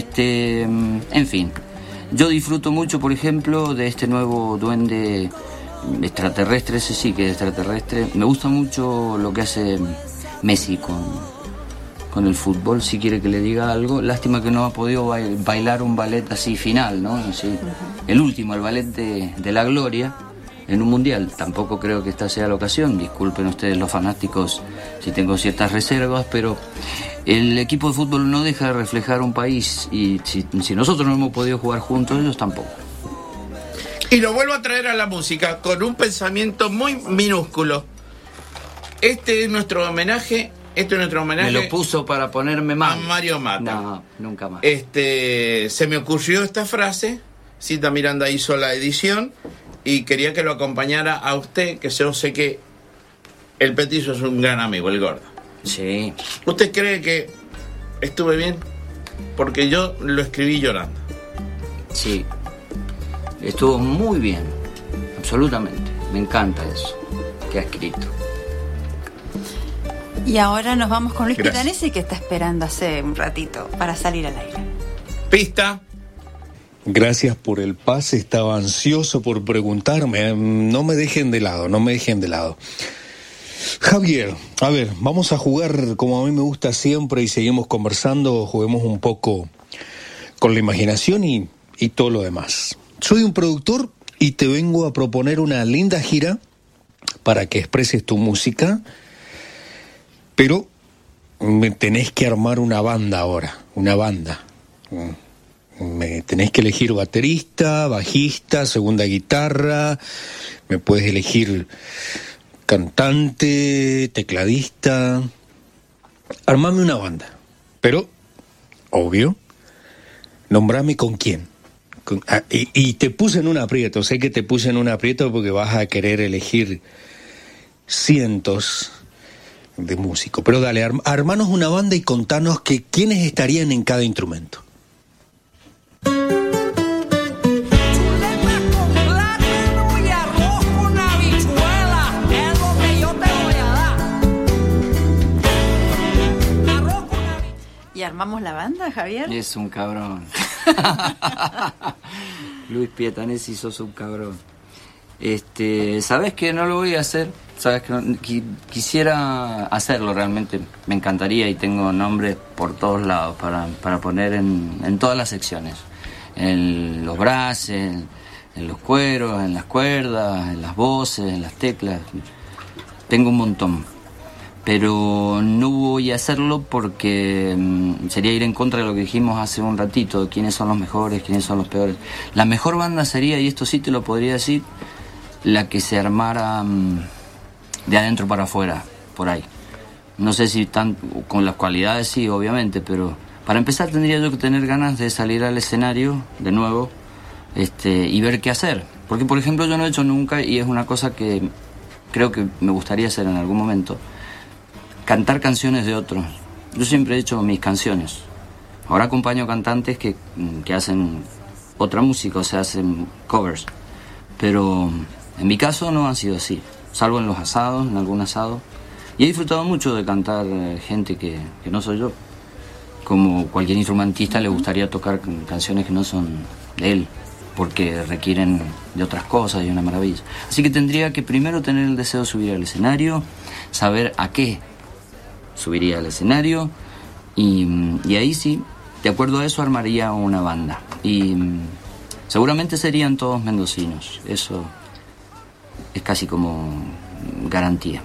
en fin. Yo disfruto mucho, por ejemplo, de este nuevo duende extraterrestre, ese sí que es extraterrestre. Me gusta mucho lo que hace Messi con el fútbol, si quiere que le diga algo. Lástima que no ha podido bailar un ballet así final, ¿no? Así, el último, el ballet de la gloria en un mundial. Tampoco creo que esta sea la ocasión. Disculpen ustedes los fanáticos si tengo ciertas reservas, pero el equipo de fútbol no deja de reflejar un país, y si nosotros no hemos podido jugar juntos, ellos tampoco. Y lo vuelvo a traer a la música con un pensamiento muy minúsculo. Este es nuestro homenaje. Me lo puso para ponerme mal. A Mario Mata. No, nunca más. Se me ocurrió esta frase. Cita Miranda hizo la edición y quería que lo acompañara a usted, que yo sé que el petizo es un gran amigo, el gordo. Sí. ¿Usted cree que estuve bien? Porque yo lo escribí llorando. Sí. Estuvo muy bien. Absolutamente. Me encanta eso que ha escrito. Y ahora nos vamos con Luis Pitanesi, que está esperando hace un ratito para salir al aire. Pista. Gracias por el pase, estaba ansioso por preguntarme. No me dejen de lado. Javier, a ver, vamos a jugar como a mí me gusta siempre y seguimos conversando, juguemos un poco con la imaginación y todo lo demás. Soy un productor y te vengo a proponer una linda gira para que expreses tu música, pero me tenés que armar una banda ahora, una banda. Me tenés que elegir baterista, bajista, segunda guitarra, me puedes elegir cantante, tecladista. Armame una banda, pero, obvio, nombrame con quién. Y te puse en un aprieto, sé que te puse en un aprieto porque vas a querer elegir cientos de músicos. Pero dale, armanos una banda y contanos que quiénes estarían en cada instrumento. ¿Y armamos la banda, Javier? Es un cabrón. Luis Pitanesi, sos un cabrón. ¿Sabes que no lo voy a hacer? ¿Sabes que no? Quisiera hacerlo realmente? Me encantaría, y tengo nombres por todos lados para poner en todas las secciones. En los brasses, en los cueros, en las cuerdas, en las voces, en las teclas. Tengo un montón. Pero no voy a hacerlo porque sería ir en contra de lo que dijimos hace un ratito, de quiénes son los mejores, quiénes son los peores. La mejor banda sería, y esto sí te lo podría decir, la que se armara de adentro para afuera, por ahí. No sé si tan con las cualidades, sí, obviamente, pero para empezar tendría yo que tener ganas de salir al escenario de nuevo y ver qué hacer. Porque, por ejemplo, yo no he hecho nunca, y es una cosa que creo que me gustaría hacer en algún momento, cantar canciones de otros. Yo siempre he hecho mis canciones. Ahora acompaño cantantes que hacen otra música, o sea, hacen covers. Pero en mi caso no ha sido así, salvo en los asados, en algún asado. Y he disfrutado mucho de cantar gente que no soy yo. Como cualquier instrumentista le gustaría tocar canciones que no son de él, porque requieren de otras cosas y una maravilla. Así que tendría que primero tener el deseo de subir al escenario, saber a qué subiría al escenario, y ahí sí, de acuerdo a eso, armaría una banda. Y seguramente serían todos mendocinos, eso es casi como garantía.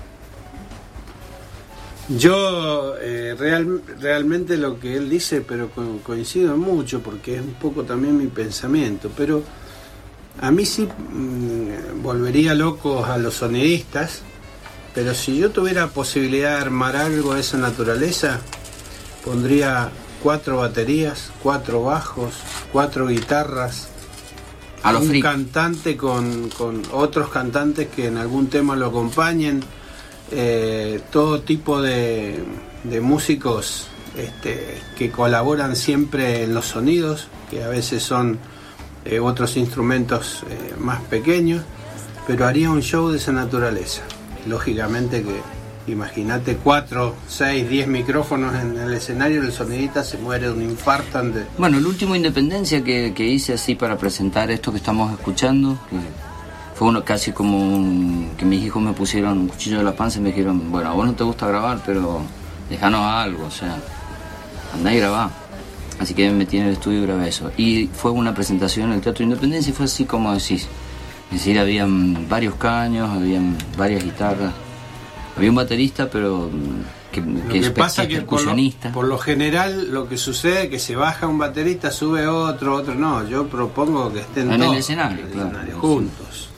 Yo realmente lo que él dice, pero coincido mucho, porque es un poco también mi pensamiento, pero a mí sí volvería locos a los sonidistas, pero si yo tuviera posibilidad de armar algo de esa naturaleza, pondría 4 baterías, 4 bajos, 4 guitarras, un cantante con otros cantantes que en algún tema lo acompañen, todo tipo de músicos que colaboran siempre en los sonidos, que a veces son otros instrumentos más pequeños, pero haría un show de esa naturaleza. Lógicamente que imagínate 4, 6, 10 micrófonos en el escenario, el sonidista se muere de un infarto. Bueno, el último Independencia que hice así para presentar esto que estamos escuchando, fue uno casi como que mis hijos me pusieron un cuchillo de la panza y me dijeron, bueno, a vos no te gusta grabar, pero déjanos algo, o sea, andá y grabá. Así que me metí en el estudio y grabé eso. Y fue una presentación en el Teatro Independencia y fue así como decís. Es decir, habían varios caños, habían varias guitarras, había un baterista, pero que pasa que por lo general lo que sucede es que se baja un baterista, sube otro no. Yo propongo que estén en todos el escenario, juntos.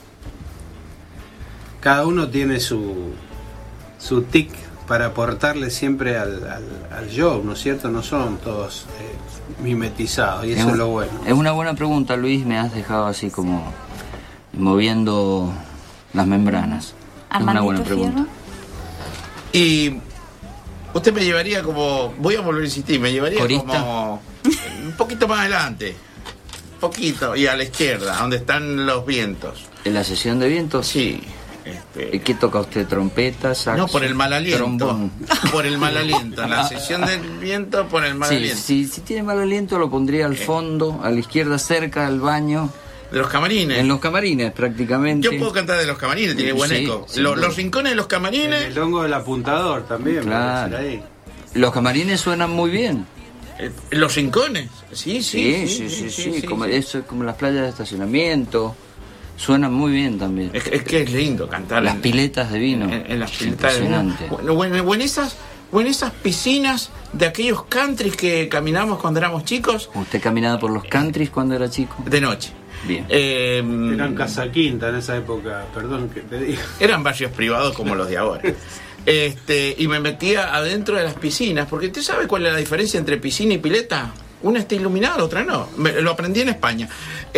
Cada uno tiene su tic para aportarle siempre al show, ¿no es cierto? No son todos mimetizados, y eso es lo bueno. Es una buena pregunta, Luis, me has dejado así como moviendo las membranas. Es una buena pregunta. Y usted me llevaría como, voy a volver a insistir, me llevaría ¿corista? Como un poquito más adelante, poquito, y a la izquierda, donde están los vientos. ¿En la sesión de vientos? Sí. ¿Qué toca usted? ¿Trompeta, saxo? No, por el mal aliento. Trombón. Por el mal aliento. En la sesión del viento, por el mal aliento. Si tiene mal aliento, lo pondría al fondo, a la izquierda, cerca del baño. De los camarines. En los camarines, prácticamente. Yo puedo cantar de los camarines, tiene buen eco. Los rincones de los camarines. El hongo del apuntador también. Claro. Ahí. Los camarines suenan muy bien. ¿Los rincones? Sí. Como, eso es como las playas de estacionamiento. Suenan muy bien también. Es que es lindo cantar. Las piletas de vino. En las piletas de vino. O en esas piscinas de aquellos countries que caminamos cuando éramos chicos. ¿Usted caminaba por los countries cuando era chico? De noche. Bien. Eran Casa Quinta en esa época, perdón que te diga. Eran barrios privados como los de ahora. Y me metía adentro de las piscinas, porque ¿usted sabe cuál es la diferencia entre piscina y pileta? Una está iluminada, la otra no. Lo aprendí en España.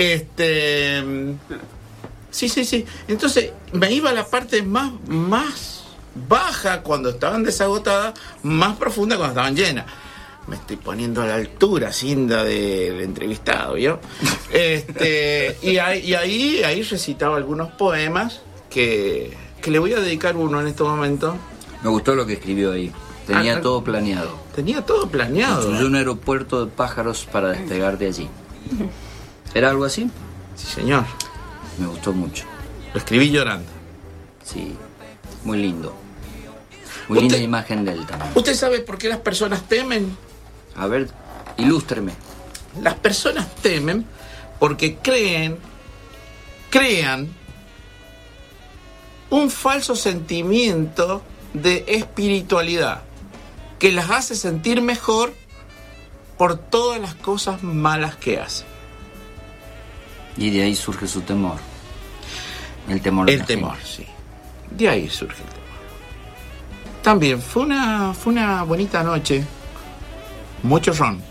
Sí. Entonces me iba a la parte más baja cuando estaban desagotadas, más profunda cuando estaban llenas. Me estoy poniendo a la altura, Cinda, del entrevistado, ¿vio? Y ahí recitaba algunos poemas que le voy a dedicar uno en este momento. Me gustó lo que escribió ahí. Tenía todo planeado. Tenía todo planeado. Construyó un aeropuerto de pájaros para despegar de allí. ¿Era algo así? Sí, señor. Me gustó mucho. Lo escribí llorando. Sí, muy lindo. Muy linda imagen de él también. ¿Usted sabe por qué las personas temen? A ver, ilústreme. Las personas temen porque creen crean un falso sentimiento de espiritualidad que las hace sentir mejor por todas las cosas malas que hacen. Y de ahí surge su temor. El temor. El temor, sí. De ahí surge el temor. También fue una bonita noche. Mucho ron.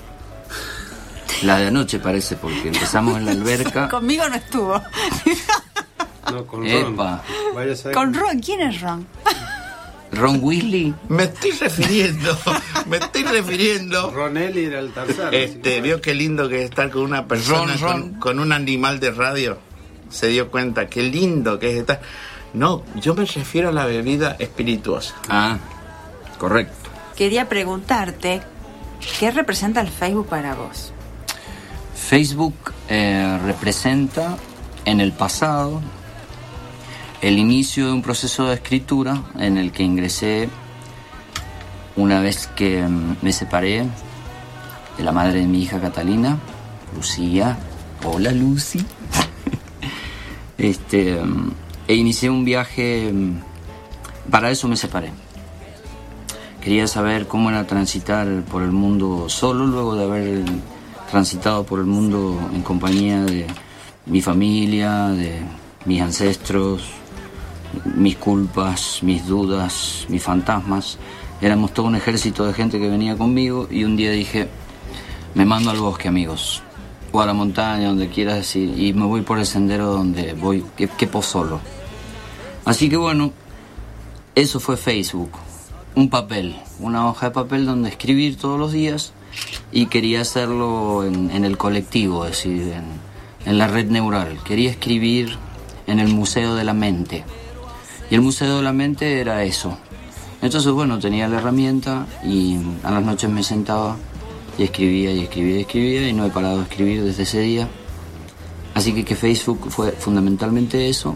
La de anoche parece, porque empezamos en la alberca. Conmigo no estuvo. No, con Epa. Ron. Con Ron, ¿quién es Ron? Ron Weasley. Me estoy refiriendo. Ronelli era el Tarzán. Vio qué lindo que es estar con una persona, con un animal de radio. Se dio cuenta qué lindo que es estar. No, yo me refiero a la bebida espirituosa. Ah, correcto. Quería preguntarte, ¿qué representa el Facebook para vos? Facebook representa en el pasado el inicio de un proceso de escritura en el que ingresé una vez que me separé de la madre de mi hija Catalina, Lucía. Hola, Lucy. E inicié un viaje. Para eso me separé. Quería saber cómo era transitar por el mundo solo, luego de haber transitado por el mundo en compañía de mi familia, de mis ancestros, mis culpas, mis dudas, mis fantasmas. Éramos todo un ejército de gente que venía conmigo y un día dije, me mando al bosque, amigos, o a la montaña, donde quieras decir, y me voy por el sendero donde voy, quepo solo. Así que bueno, eso fue Facebook, un papel, una hoja de papel donde escribir todos los días, y quería hacerlo en el colectivo, es decir, en la red neural. Quería escribir en el Museo de la Mente, y el Museo de la Mente era eso. Entonces bueno, tenía la herramienta y a las noches me sentaba y escribía y no he parado de escribir desde ese día. Así que Facebook fue fundamentalmente eso.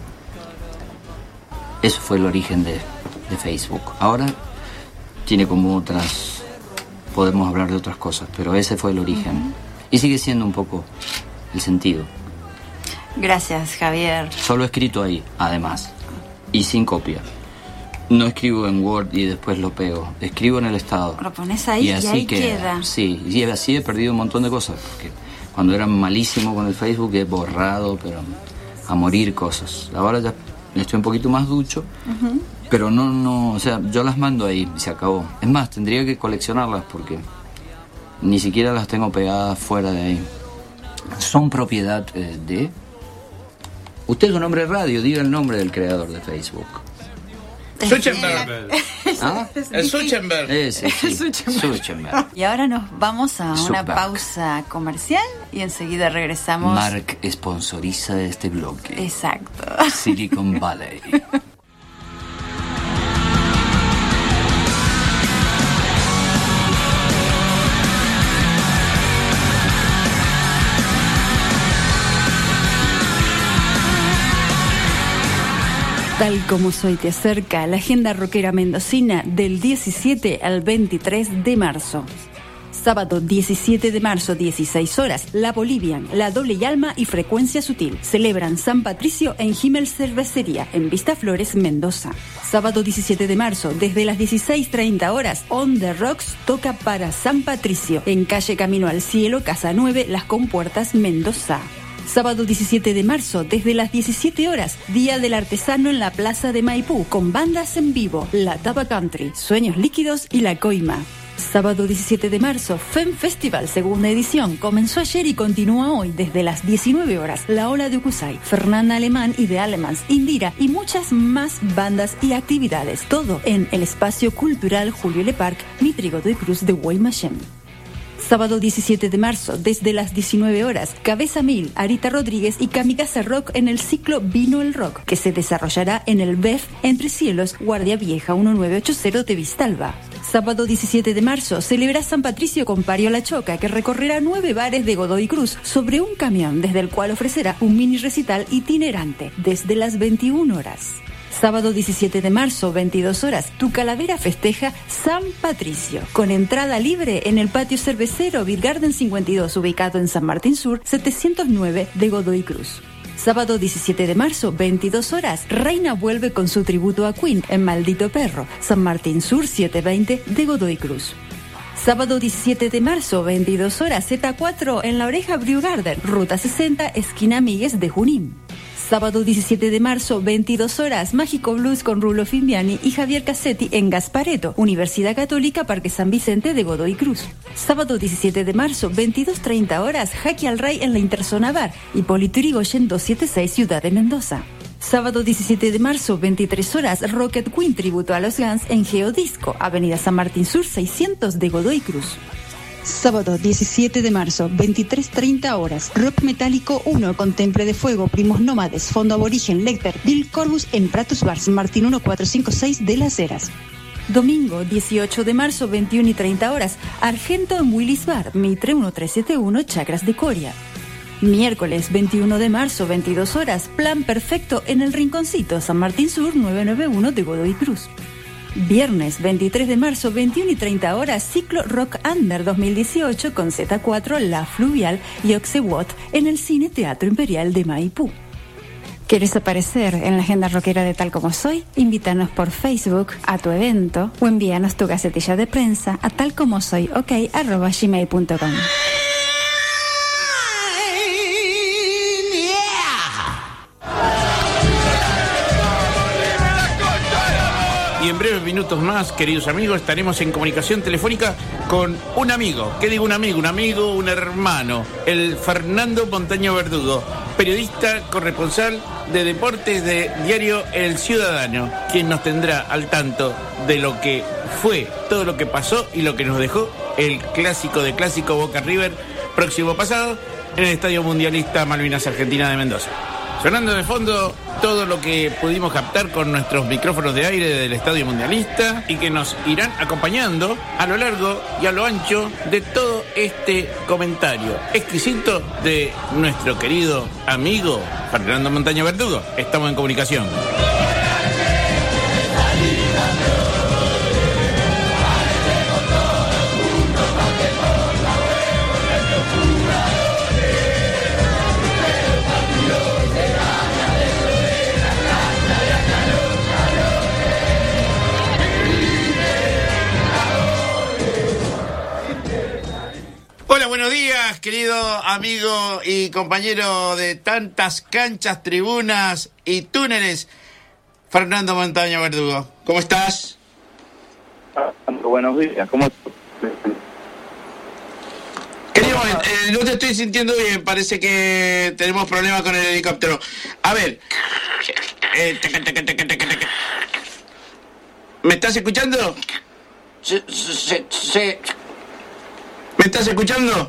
Eso fue el origen de Facebook. Ahora tiene como otras, podemos hablar de otras cosas, pero ese fue el origen. Y sigue siendo un poco el sentido. Gracias, Javier. Solo escrito ahí, además, y sin copia. No escribo en Word y después lo pego. Escribo en el estado. Lo pones ahí y ahí queda. Sí, y así he perdido un montón de cosas. Porque cuando era malísimo con el Facebook he borrado, pero a morir cosas. Ahora ya estoy un poquito más ducho, pero no, o sea, yo las mando ahí y se acabó. Es más, tendría que coleccionarlas porque ni siquiera las tengo pegadas fuera de ahí. Son propiedad de... Usted es un hombre de radio, diga el nombre del creador de Facebook. Suchenberg. ¿Ah? El Suchenberg. Sí. Suchenberg. Y ahora nos vamos a una pausa comercial y enseguida regresamos. Mark sponsoriza este bloque. Exacto. Silicon Valley. Tal como soy te acerca la agenda rockera mendocina del 17 al 23 de marzo. Sábado 17 de marzo, 16 horas, La Bolivian, La Doble y Alma y Frecuencia Sutil celebran San Patricio en Himmel Cervecería, en Vista Flores, Mendoza. Sábado 17 de marzo, desde las 16:30 horas, On The Rocks toca para San Patricio, en calle Camino al Cielo, Casa 9, Las Compuertas, Mendoza. Sábado 17 de marzo, desde las 17 horas, Día del Artesano en la Plaza de Maipú, con bandas en vivo, La Taba Country, Sueños Líquidos y La Coima. Sábado 17 de marzo, Fem Festival, segunda edición, comenzó ayer y continúa hoy, desde las 19 horas, La Ola de Ucusay, Fernanda Alemán y The Alemans, Indira y muchas más bandas y actividades. Todo en el Espacio Cultural Julio L. Park, Mitri Godoy Cruz de Guaymallén. Sábado 17 de marzo, desde las 19 horas, Cabeza Mil, Arita Rodríguez y Kamikaze Rock en el ciclo Vino el Rock, que se desarrollará en el BEF Entre Cielos, Guardia Vieja 1980 de Vistalba. Sábado 17 de marzo, celebra San Patricio con Pario La Choca, que recorrerá 9 bares de Godoy Cruz sobre un camión, desde el cual ofrecerá un mini recital itinerante, desde las 21 horas. Sábado 17 de marzo, 22 horas, Tu Calavera festeja San Patricio, con entrada libre en el patio cervecero Beer Garden 52, ubicado en San Martín Sur, 709 de Godoy Cruz. Sábado 17 de marzo, 22 horas, Reina vuelve con su tributo a Queen en Maldito Perro, San Martín Sur 720 de Godoy Cruz. Sábado 17 de marzo, 22 horas, Z4 en La Oreja Brew Garden, Ruta 60, esquina Migues de Junín. Sábado 17 de marzo, 22 horas, Mágico Blues con Rulo Fimbiani y Javier Cassetti en Gasparetto, Universidad Católica Parque San Vicente de Godoy Cruz. Sábado 17 de marzo, 22:30 horas, Jaque al Rey en la Interzona Bar, Hipólito Yrigoyen 276, Ciudad de Mendoza. Sábado 17 de marzo, 23 horas, Rocket Queen tributo a los Guns en Geodisco, Avenida San Martín Sur 600 de Godoy Cruz. Sábado 17 de marzo, 23:30 horas, Rock Metálico 1 con Temple de Fuego, Primos Nómades, Fondo Aborigen, Lecter, Bill Corbus en Pratus Bar, San Martín 1456 de Las Heras. Domingo 18 de marzo, 21:30 horas, Argento en Willis Bar, Mitre 1371, Chacras de Coria. Miércoles 21 de marzo, 22 horas, Plan Perfecto en El Rinconcito, San Martín Sur 991 de Godoy Cruz. Viernes 23 de marzo, 21:30 horas, Ciclo Rock Under 2018 con Z4, La Fluvial y Oxewot en el Cine Teatro Imperial de Maipú. ¿Quieres aparecer en la agenda rockera de Tal Como Soy? Invítanos por Facebook a tu evento o envíanos tu gacetilla de prensa a talcomosoyok@gmail.com. Y en breves minutos más, queridos amigos, estaremos en comunicación telefónica con un amigo. ¿Qué digo un amigo? Un hermano. El Fernando Montaña Verdugo, periodista corresponsal de deportes de diario El Ciudadano, quien nos tendrá al tanto de lo que fue, todo lo que pasó y lo que nos dejó el clásico de clásico Boca River próximo pasado en el Estadio Mundialista Malvinas Argentina de Mendoza. Sonando de fondo todo lo que pudimos captar con nuestros micrófonos de aire del Estadio Mundialista y que nos irán acompañando a lo largo y a lo ancho de todo este comentario exquisito de nuestro querido amigo Fernando Montaña Verdugo. Estamos en comunicación. Hola, buenos días, querido amigo y compañero de tantas canchas, tribunas y túneles, Fernando Montaña Verdugo. ¿Cómo estás? Buenos días, ¿cómo estás? Querido, no te estoy sintiendo bien, parece que tenemos problemas con el helicóptero. A ver, ¿me estás escuchando? Sí. ¿Me estás escuchando?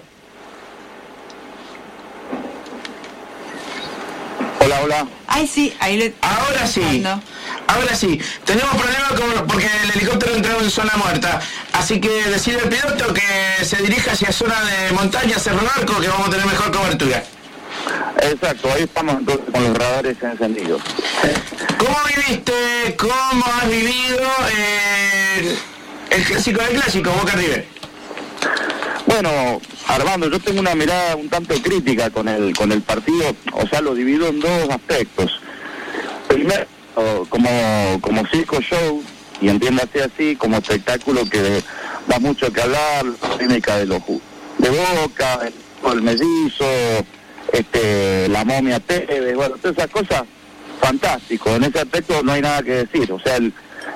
Hola. Ay, sí, ahí le... Ahora sí. Tenemos problemas porque el helicóptero entró en zona muerta. Así que decide el piloto que se dirija hacia zona de montaña, Cerro Largo, que vamos a tener mejor cobertura. Exacto, ahí estamos entonces con los radares encendidos. ¿Cómo has vivido el clásico del clásico, Boca River? Bueno, Armando, yo tengo una mirada un tanto crítica con el partido, o sea, lo divido en dos aspectos. Primero, como circo show, y entiéndase así, como espectáculo que da mucho que hablar, la técnica de Boca, el mellizo, la momia Tevez, bueno, todas esas cosas, fantástico. En ese aspecto no hay nada que decir, o sea, el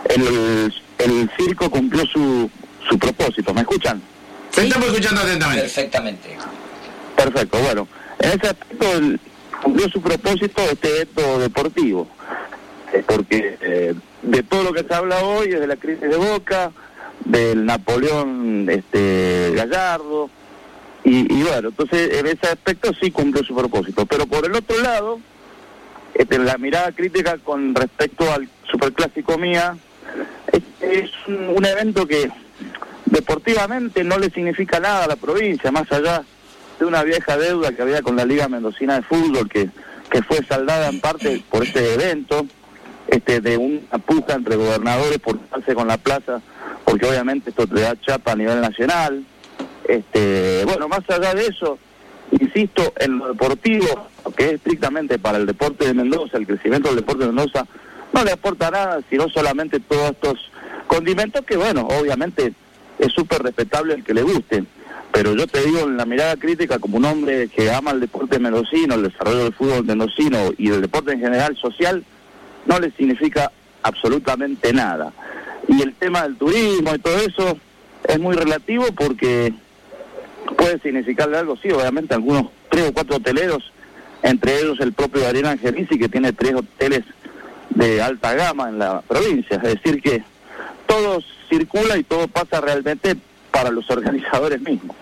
circo cumplió su propósito. ¿Me escuchan? Sí. Estamos escuchando atentamente. Perfectamente. Perfecto, bueno, en ese aspecto cumplió su propósito este evento deportivo, porque de todo lo que se habla hoy es de la crisis de Boca, del Napoleón Gallardo, y bueno, entonces en ese aspecto sí cumplió su propósito, pero por el otro lado, la mirada crítica con respecto al superclásico mía, es un evento que deportivamente no le significa nada a la provincia, más allá de una vieja deuda que había con la Liga Mendocina de Fútbol, que fue saldada en parte por este evento, de una puja entre gobernadores por darse con la plaza, porque obviamente esto te da chapa a nivel nacional. Bueno, más allá de eso, insisto, en lo deportivo, que es estrictamente para el deporte de Mendoza, el crecimiento del deporte de Mendoza, no le aporta nada, sino solamente todos estos condimentos que, bueno, obviamente es súper respetable el que le guste, pero yo te digo, en la mirada crítica, como un hombre que ama el deporte mendocino, el desarrollo del fútbol mendocino y el deporte en general social, no le significa absolutamente nada. Y el tema del turismo y todo eso es muy relativo porque puede significarle algo, sí, obviamente, algunos 3 o 4 hoteleros, entre ellos el propio Ariel Angelici, que tiene 3 hoteles de alta gama en la provincia, es decir que todo circula y todo pasa realmente para los organizadores mismos.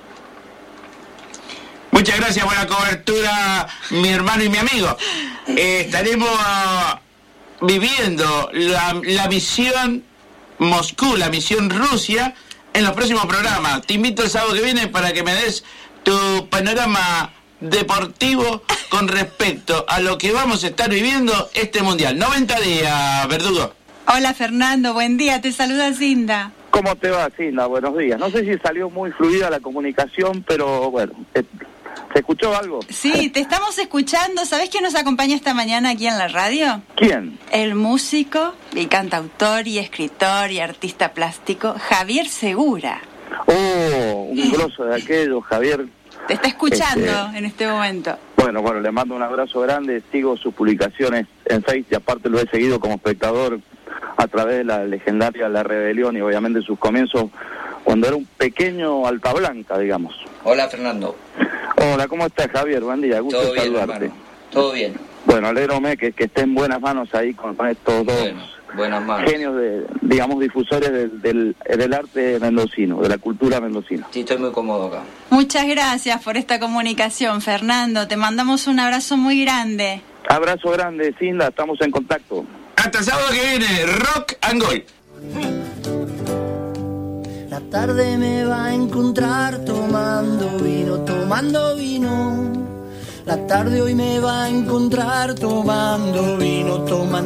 Muchas gracias por la cobertura, mi hermano y mi amigo. Estaremos viviendo la misión Moscú, la misión Rusia, en los próximos programas. Te invito el sábado que viene para que me des tu panorama deportivo con respecto a lo que vamos a estar viviendo este mundial. 90 días, Verdugo. Hola Fernando, buen día, te saluda Cinda. ¿Cómo te va, Cinda? Buenos días. No sé si salió muy fluida la comunicación, pero bueno, ¿se escuchó algo? Sí, te estamos escuchando. ¿Sabés quién nos acompaña esta mañana aquí en la radio? ¿Quién? El músico y cantautor y escritor y artista plástico Javier Segura. Oh, un grosso de aquello, Javier. Te está escuchando en este momento. Bueno, le mando un abrazo grande, sigo sus publicaciones en Facebook y aparte lo he seguido como espectador a través de la legendaria La Rebelión y obviamente sus comienzos cuando era un pequeño Alta Blanca, digamos. Hola, Fernando. Hola, ¿cómo estás, Javier? Buen día, gusto todo bien, saludarte. Hermano. Todo bien. Bueno, alégrome que esté en buenas manos ahí con estos dos buenas manos. Genios, digamos, difusores del arte mendocino, de la cultura mendocina. Sí, estoy muy cómodo acá. Muchas gracias por esta comunicación, Fernando. Te mandamos un abrazo muy grande. Abrazo grande, Cinda, estamos en contacto. Hasta el sábado que viene, Rock and Gold. La tarde me va a encontrar tomando vino. La tarde hoy me va a encontrar tomando vino.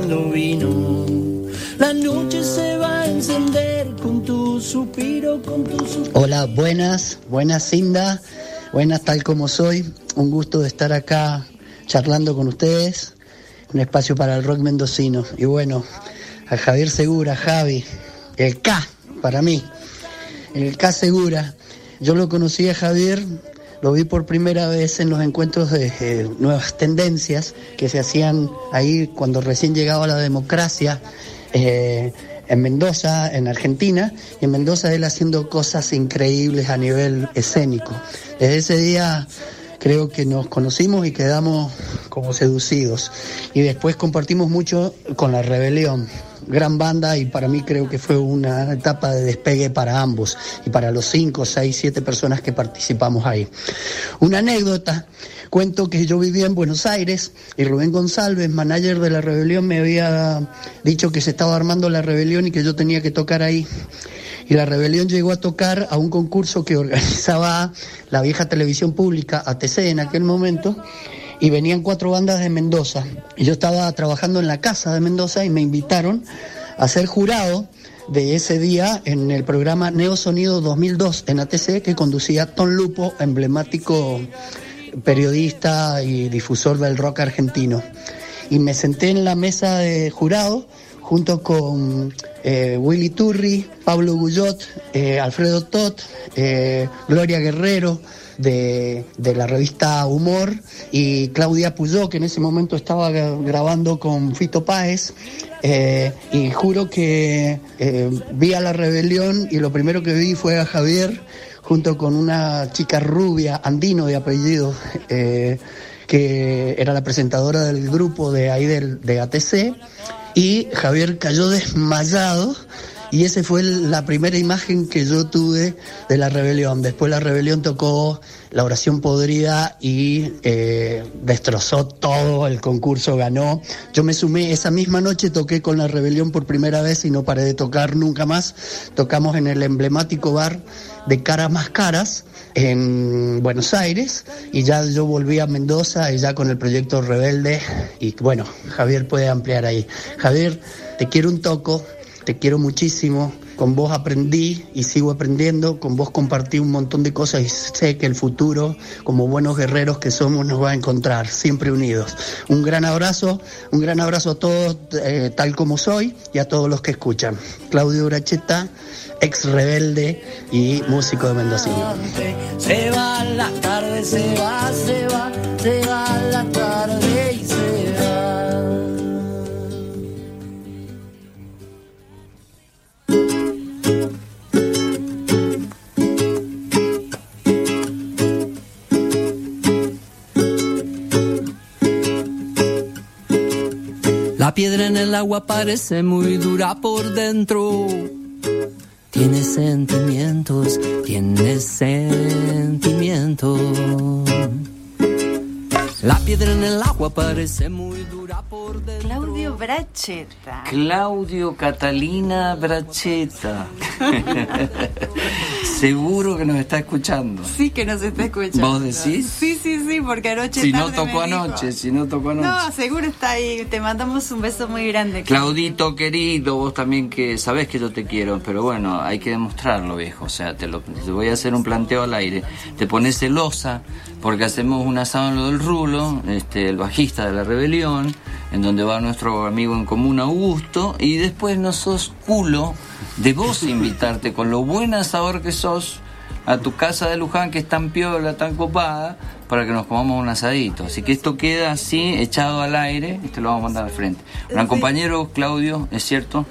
La noche se va a encender con tu suspiro, Hola, buenas Cinda, buenas tal como soy. Un gusto de estar acá charlando con ustedes. Un espacio para el rock mendocino. Y bueno, a Javier Segura, Javi, el K para mí. El K Segura. Yo lo conocí a Javier, lo vi por primera vez en los encuentros de Nuevas Tendencias que se hacían ahí cuando recién llegaba la democracia en Mendoza, en Argentina, y en Mendoza él haciendo cosas increíbles a nivel escénico. Desde ese día creo que nos conocimos y quedamos como seducidos. Y después compartimos mucho con La Rebelión. Gran banda y para mí creo que fue una etapa de despegue para ambos y para los 5, 6, 7 personas que participamos ahí. Una anécdota, cuento que yo vivía en Buenos Aires y Rubén González, manager de La Rebelión, me había dicho que se estaba armando La Rebelión y que yo tenía que tocar ahí. Y La Rebelión llegó a tocar a un concurso que organizaba la vieja televisión pública, ATC en aquel momento, y venían 4 bandas de Mendoza. Y yo estaba trabajando en la casa de Mendoza y me invitaron a ser jurado de ese día en el programa Neo Sonido 2002 en ATC que conducía Ton Lupo, emblemático periodista y difusor del rock argentino. Y me senté en la mesa de jurado junto con Willy Turri, Pablo Guyot, Alfredo Tot, Gloria Guerrero de la revista Humor y Claudia Puyó, que en ese momento estaba grabando con Fito Páez, y juro que vi a La Rebelión y lo primero que vi fue a Javier junto con una chica rubia, Andino de apellido, que era la presentadora del grupo de ahí de ATC, y Javier cayó desmayado y esa fue la primera imagen que yo tuve de La Rebelión. Después La Rebelión tocó La Oración Podrida y destrozó todo, el concurso ganó. Yo me sumé, esa misma noche toqué con La Rebelión por primera vez y no paré de tocar nunca más. Tocamos en el emblemático bar de Caras Más Caras en Buenos Aires y ya yo volví a Mendoza y ya con el proyecto Rebelde y bueno, Javier puede ampliar ahí. Javier, te quiero un toco, te quiero muchísimo. Con vos aprendí y sigo aprendiendo, con vos compartí un montón de cosas y sé que el futuro, como buenos guerreros que somos, nos va a encontrar, siempre unidos. Un gran abrazo a todos, tal como soy, y a todos los que escuchan. Claudio Bracheta, ex rebelde y músico de Mendocino. Se va la tarde, se va la tarde y se va. La piedra en el agua parece muy dura por dentro. Tiene sentimientos, tiene sentimientos. La piedra en el agua parece muy dura por dentro. Claudio Bracheta. Claudio Catalina Bracheta. Seguro que nos está escuchando. Sí que nos está escuchando. ¿Vos decís? Sí, porque anoche Si tarde no tocó anoche. No, seguro está ahí. Te mandamos un beso muy grande. Claudito querido, vos también que sabés que yo te quiero, pero bueno, hay que demostrarlo, viejo. O sea, te voy a hacer un planteo al aire. Te pones celosa porque hacemos un asado en lo del Rulo, el bajista de La Rebelión, en donde va nuestro amigo en común Augusto, y después no sos culo de vos invitarte con lo buen asador que sos a tu casa de Luján, que es tan piola, tan copada, para que nos comamos un asadito. Así que esto queda así, echado al aire, y te lo vamos a mandar al frente. Un gran compañero, Claudio, es cierto,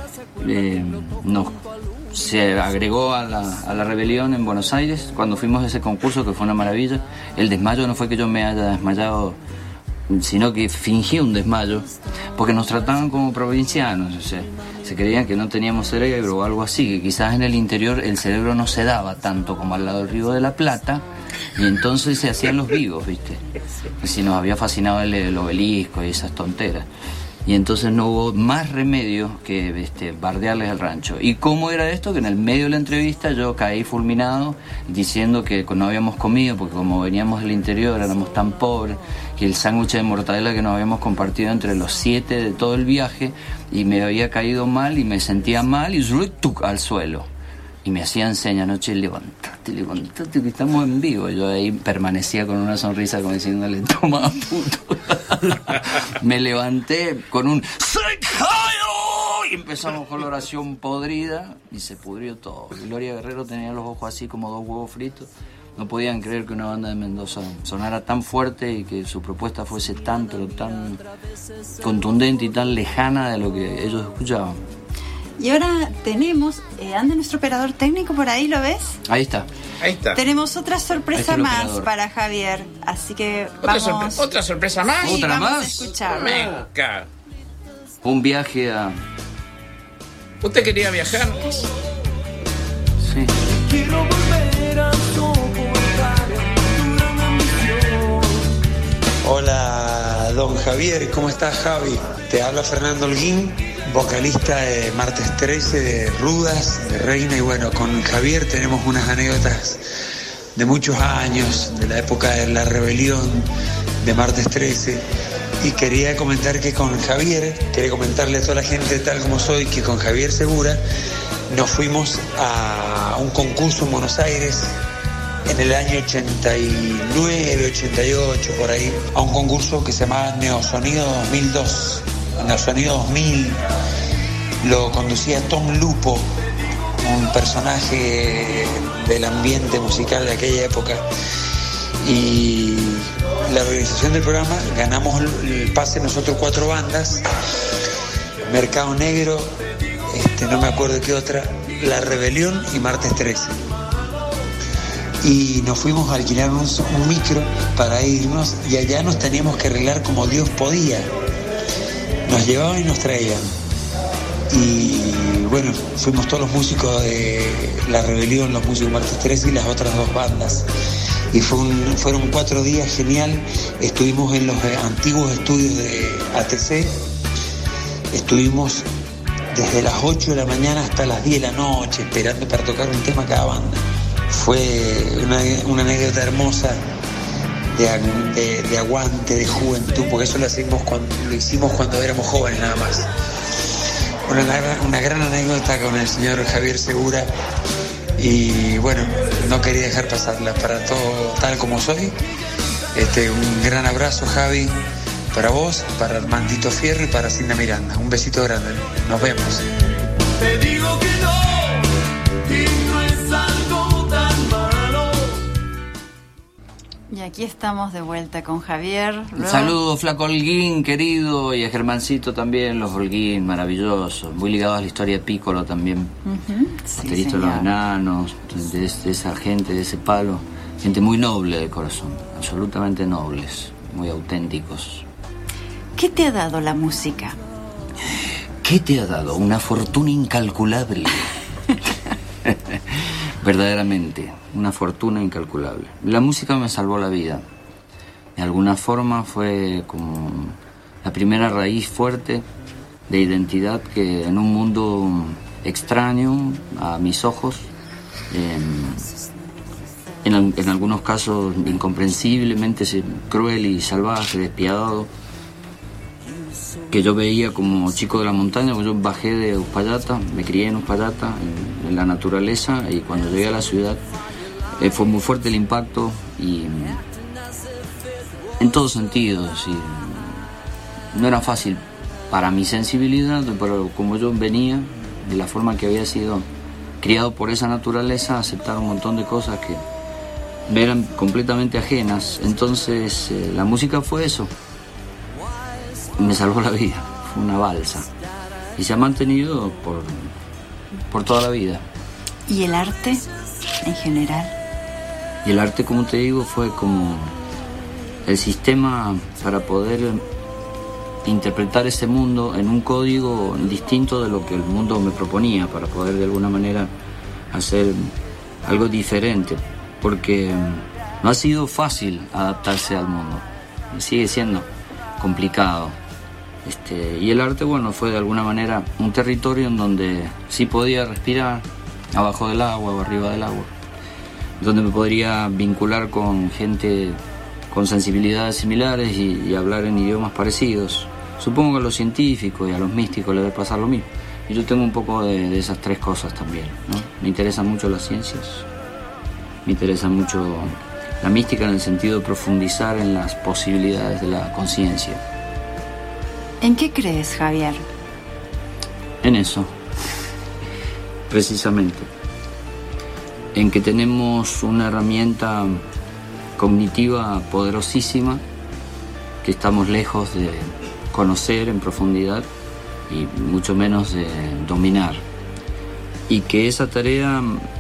se agregó a la Rebelión en Buenos Aires cuando fuimos a ese concurso, que fue una maravilla. El desmayo no fue que yo me haya desmayado, sino que fingí un desmayo, porque nos trataban como provincianos, o sea, se creían que no teníamos cerebro o algo así, que quizás en el interior el cerebro no se daba tanto como al lado del Río de la Plata, y entonces se hacían los vivos, ¿viste? Y si nos había fascinado el obelisco y esas tonteras. Y entonces no hubo más remedio que bardearles al rancho. ¿Y cómo era esto? Que en el medio de la entrevista yo caí fulminado diciendo que no habíamos comido, porque como veníamos del interior éramos tan pobres, que el sándwich de mortadela que nos habíamos compartido entre los 7 de todo el viaje, y me había caído mal y me sentía mal y al suelo. Y me hacían señas, noche, levantate, que estamos en vivo. Yo ahí permanecía con una sonrisa como diciéndole, toma puto. Me levanté con un ¡Secayo! Y empezamos con la oración podrida y se pudrió todo. Gloria Guerrero tenía los ojos así como 2 huevos fritos. No podían creer que una banda de Mendoza sonara tan fuerte y que su propuesta fuese tan contundente y tan lejana de lo que ellos escuchaban. Y ahora tenemos, anda nuestro operador técnico por ahí, ¿lo ves? Ahí está. Tenemos otra sorpresa más para Javier, así que vamos. ¿Otra sorpresa más? Sí, ¿Otra vamos más? a escucharlo. Venga. Un viaje a... ¿Usted quería viajar? Sí. Quiero volver a soportar una misión. Hola, don Javier, ¿cómo estás, Javi? Te habla Fernando Holguín, vocalista de Martes 13, de Rudas, de Reina, y bueno, con Javier tenemos unas anécdotas de muchos años, de la época de La Rebelión, de Martes 13, y quería comentar que con Javier, quería comentarle a toda la gente Tal Como Soy, que con Javier Segura nos fuimos a un concurso en Buenos Aires en el año 89, 88, por ahí, a un concurso que se llamaba Neosonido 2002. Neosonido 2000 lo conducía Tom Lupo, un personaje del ambiente musical de aquella época, y la organización del programa, ganamos el pase nosotros 4 bandas, Mercado Negro, no me acuerdo qué otra, La Rebelión y Martes 13. Y nos fuimos a alquilar un micro para irnos, y allá nos teníamos que arreglar como Dios podía. Nos llevaban y nos traían. Y bueno, fuimos todos los músicos de La Rebelión, los músicos de Martes 13 y las otras 2 bandas. Y fueron 4 días genial. Estuvimos en los antiguos estudios de ATC. Estuvimos desde las 8 de la mañana hasta las 10 de la noche esperando para tocar un tema cada banda. Fue una anécdota hermosa de aguante, de juventud, porque eso lo hicimos cuando éramos jóvenes nada más. una gran anécdota con el señor Javier Segura. Y bueno, no quería dejar pasarla para todo tal como soy. Un gran abrazo, Javi, para vos, para Armandito Fierro y para Cinda Miranda. Un besito grande. Nos vemos. Te digo que no, y no es algo tan malo. Y aquí estamos de vuelta con Javier. Un saludo, Flaco Holguín, querido, y a Germancito también, los Holguín, maravillosos. Muy ligados a la historia de Piccolo también. Baterista de los Enanos, de esa gente, de ese palo. Gente muy noble de corazón, absolutamente nobles, muy auténticos. ¿Qué te ha dado la música? ¿Qué te ha dado? Una fortuna incalculable. Verdaderamente, una fortuna incalculable. La música me salvó la vida. De alguna forma fue como la primera raíz fuerte de identidad que en un mundo extraño a mis ojos, en algunos casos incomprensiblemente cruel y salvaje, despiadado, que yo veía como chico de la montaña. Yo bajé de Uspallata, me crié en Uspallata, en la naturaleza, y cuando llegué a la ciudad fue muy fuerte el impacto, y en todos sentidos, y no era fácil para mi sensibilidad, pero como yo venía de la forma que había sido criado por esa naturaleza, aceptar un montón de cosas que me eran completamente ajenas. Entonces la música fue eso. Me salvó la vida, fue una balsa. Y se ha mantenido por toda la vida. ¿Y el arte en general? Y el arte, como te digo, fue como el sistema para poder interpretar ese mundo en un código distinto de lo que el mundo me proponía, para poder de alguna manera hacer algo diferente. Porque no ha sido fácil adaptarse al mundo, sigue siendo complicado. Y el arte, bueno, fue de alguna manera un territorio en donde sí podía respirar abajo del agua o arriba del agua, donde me podría vincular con gente con sensibilidades similares y hablar en idiomas parecidos. Supongo que a los científicos y a los místicos les debe pasar lo mismo. Y yo tengo un poco de esas tres cosas también, ¿no? Me interesan mucho las ciencias, me interesa mucho la mística en el sentido de profundizar en las posibilidades de la conciencia. ¿En qué crees, Javier? En eso, precisamente. En que tenemos una herramienta cognitiva poderosísima que estamos lejos de conocer en profundidad y mucho menos de dominar. Y que esa tarea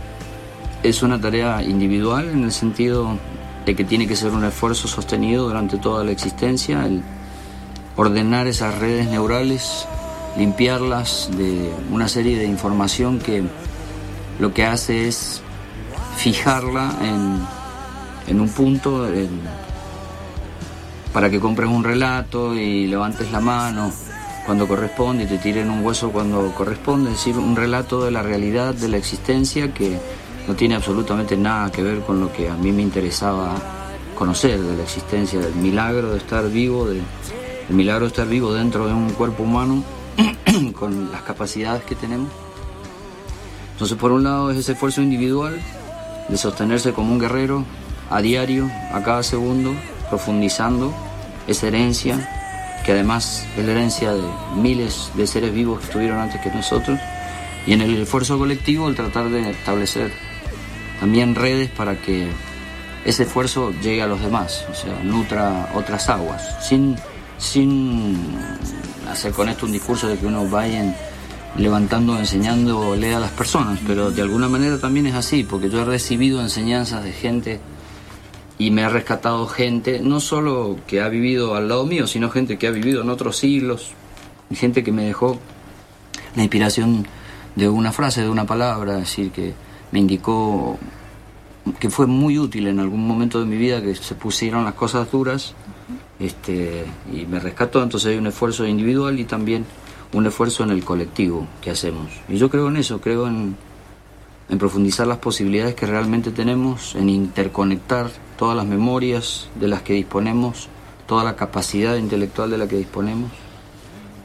es una tarea individual en el sentido de que tiene que ser un esfuerzo sostenido durante toda la existencia, el ordenar esas redes neurales, limpiarlas de una serie de información que lo que hace es fijarla en un punto, para que compres un relato y levantes la mano cuando corresponde y te tiren un hueso cuando corresponde, es decir, un relato de la realidad, de la existencia, que no tiene absolutamente nada que ver con lo que a mí me interesaba conocer de la existencia, del milagro de estar vivo, el milagro de estar vivo dentro de un cuerpo humano con las capacidades que tenemos. Entonces, por un lado es ese esfuerzo individual de sostenerse como un guerrero a diario, a cada segundo, profundizando esa herencia, que además es la herencia de miles de seres vivos que estuvieron antes que nosotros, y en el esfuerzo colectivo el tratar de establecer también redes para que ese esfuerzo llegue a los demás, o sea, nutra otras aguas, sin hacer con esto un discurso de que uno vaya levantando, enseñando o lea a las personas, pero de alguna manera también es así, porque yo he recibido enseñanzas de gente y me ha rescatado gente, no solo que ha vivido al lado mío, sino gente que ha vivido en otros siglos, y gente que me dejó la inspiración de una frase, de una palabra, es decir, que me indicó que fue muy útil en algún momento de mi vida, que se pusieron las cosas duras, y me rescató. Entonces hay un esfuerzo individual y también un esfuerzo en el colectivo que hacemos. Y yo creo en eso, creo en profundizar las posibilidades que realmente tenemos, en interconectar todas las memorias de las que disponemos, toda la capacidad intelectual de la que disponemos,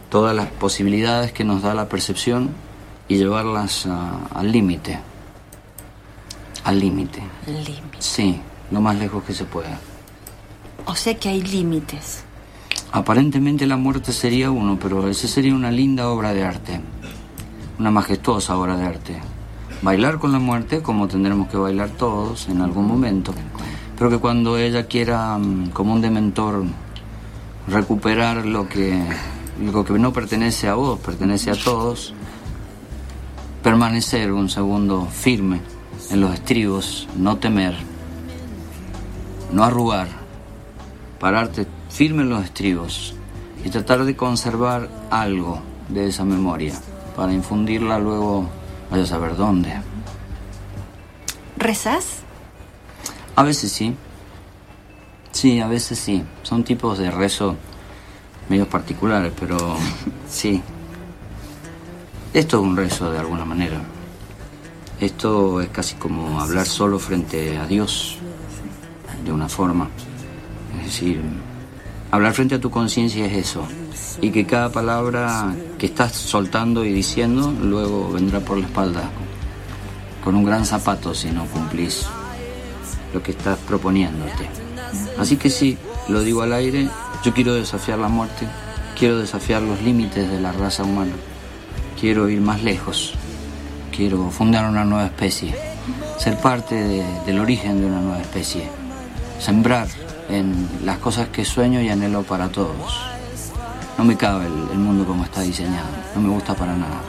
todas las posibilidades que nos da la percepción y llevarlas al límite. Al límite. Límite. Sí, lo más lejos que se pueda. O sea que hay límites. Aparentemente la muerte sería uno, pero esa sería una linda obra de arte. Una majestuosa obra de arte. Bailar con la muerte, como tendremos que bailar todos en algún momento. Pero que cuando ella quiera, como un dementor, recuperar lo que no pertenece a vos, pertenece a todos, permanecer un segundo firme en los estribos, no temer, no arrugar, pararte firme en los estribos y tratar de conservar algo de esa memoria para infundirla luego, vaya a saber dónde. ¿Rezás? A veces sí. Sí, a veces sí. Son tipos de rezo medio particulares, pero sí. Esto es un rezo de alguna manera. Esto es casi como hablar solo frente a Dios, de una forma. Es decir, hablar frente a tu conciencia es eso. Y que cada palabra que estás soltando y diciendo luego vendrá por la espalda con un gran zapato si no cumplís lo que estás proponiéndote. Así que sí, lo digo al aire, yo quiero desafiar la muerte, quiero desafiar los límites de la raza humana, quiero ir más lejos, quiero fundar una nueva especie, ser parte del origen de una nueva especie, sembrar en las cosas que sueño y anhelo para todos. No me cabe el mundo como está diseñado, no me gusta para nada.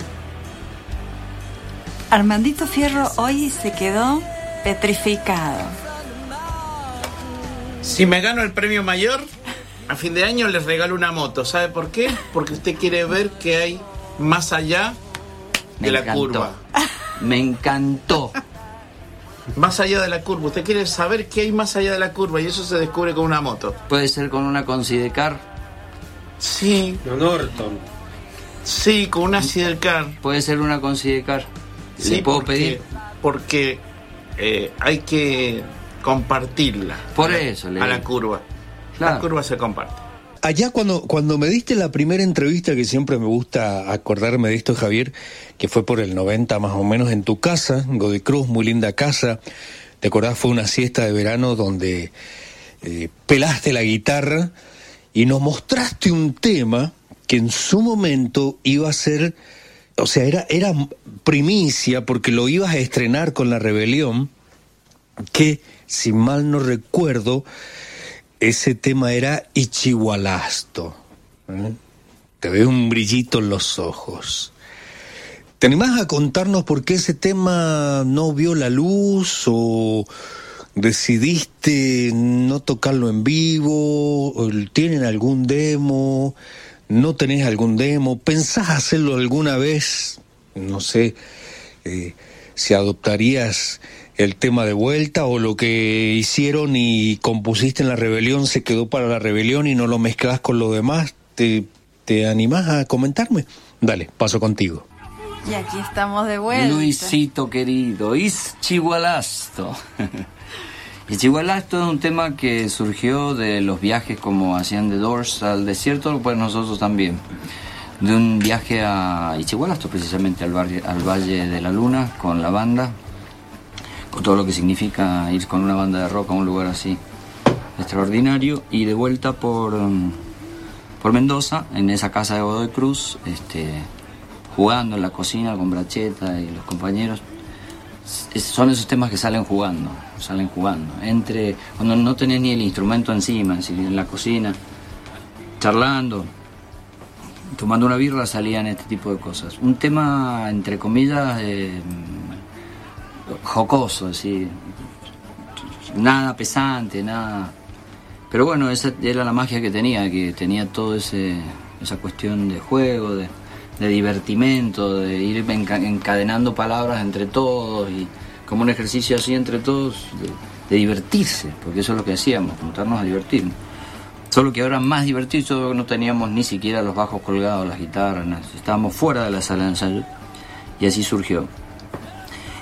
Armandito Fierro hoy se quedó petrificado. Si me gano el premio mayor, a fin de año les regalo una moto. ¿Sabe por qué? Porque usted quiere ver qué hay más allá de la curva. Me encantó. Más allá de la curva. Usted quiere saber qué hay más allá de la curva y eso se descubre con una moto. ¿Puede ser con una Considecar? Sí. Con Norton. Sí, con una Sidecar. ¿Puede ser una Considecar? Sí, ¿le puedo pedir? Porque hay que compartirla. Por eso, a la curva. Claro. La curva se comparte. Allá cuando me diste la primera entrevista, que siempre me gusta acordarme de esto, Javier, que fue por el 90 más o menos, en tu casa, Godoy Cruz, muy linda casa. ¿Te acordás? Fue una siesta de verano donde pelaste la guitarra y nos mostraste un tema que en su momento iba a ser, o sea, era primicia porque lo ibas a estrenar con La Rebelión, que, si mal no recuerdo, ese tema era Ichigualasto. Te veo un brillito en los ojos. ¿Te animás a contarnos por qué ese tema no vio la luz o decidiste no tocarlo en vivo? ¿Tienen algún demo? ¿No tenés algún demo? ¿Pensás hacerlo alguna vez? No sé si adoptarías el tema de vuelta o lo que hicieron y compusiste en La Rebelión se quedó para La Rebelión y no lo mezclás con lo demás. ¿Te animás a comentarme? Dale, paso contigo. Y aquí estamos de vuelta. Luisito querido, Ichigualasto. Ichigualasto es un tema que surgió de los viajes como hacían The Doors al desierto, pues nosotros también. De un viaje a Ichigualasto, precisamente al Valle de la Luna, con la banda, con todo lo que significa ir con una banda de rock a un lugar así extraordinario, y de vuelta por Mendoza, en esa casa de Godoy Cruz, jugando en la cocina con Bracheta y los compañeros. Son esos temas que salen jugando, entre cuando no tenés ni el instrumento encima, en la cocina, charlando, tomando una birra, salían este tipo de cosas. Un tema, entre comillas, jocoso, así, nada pesante, nada. Pero bueno, esa era la magia que tenía todo esa cuestión de juego, de divertimento, de ir encadenando palabras entre todos y como un ejercicio así entre todos de divertirse, porque eso es lo que hacíamos, juntarnos a divertirnos. Solo que ahora más divertido, no teníamos ni siquiera los bajos colgados, las guitarras, estábamos fuera de la sala de ensayo y así surgió.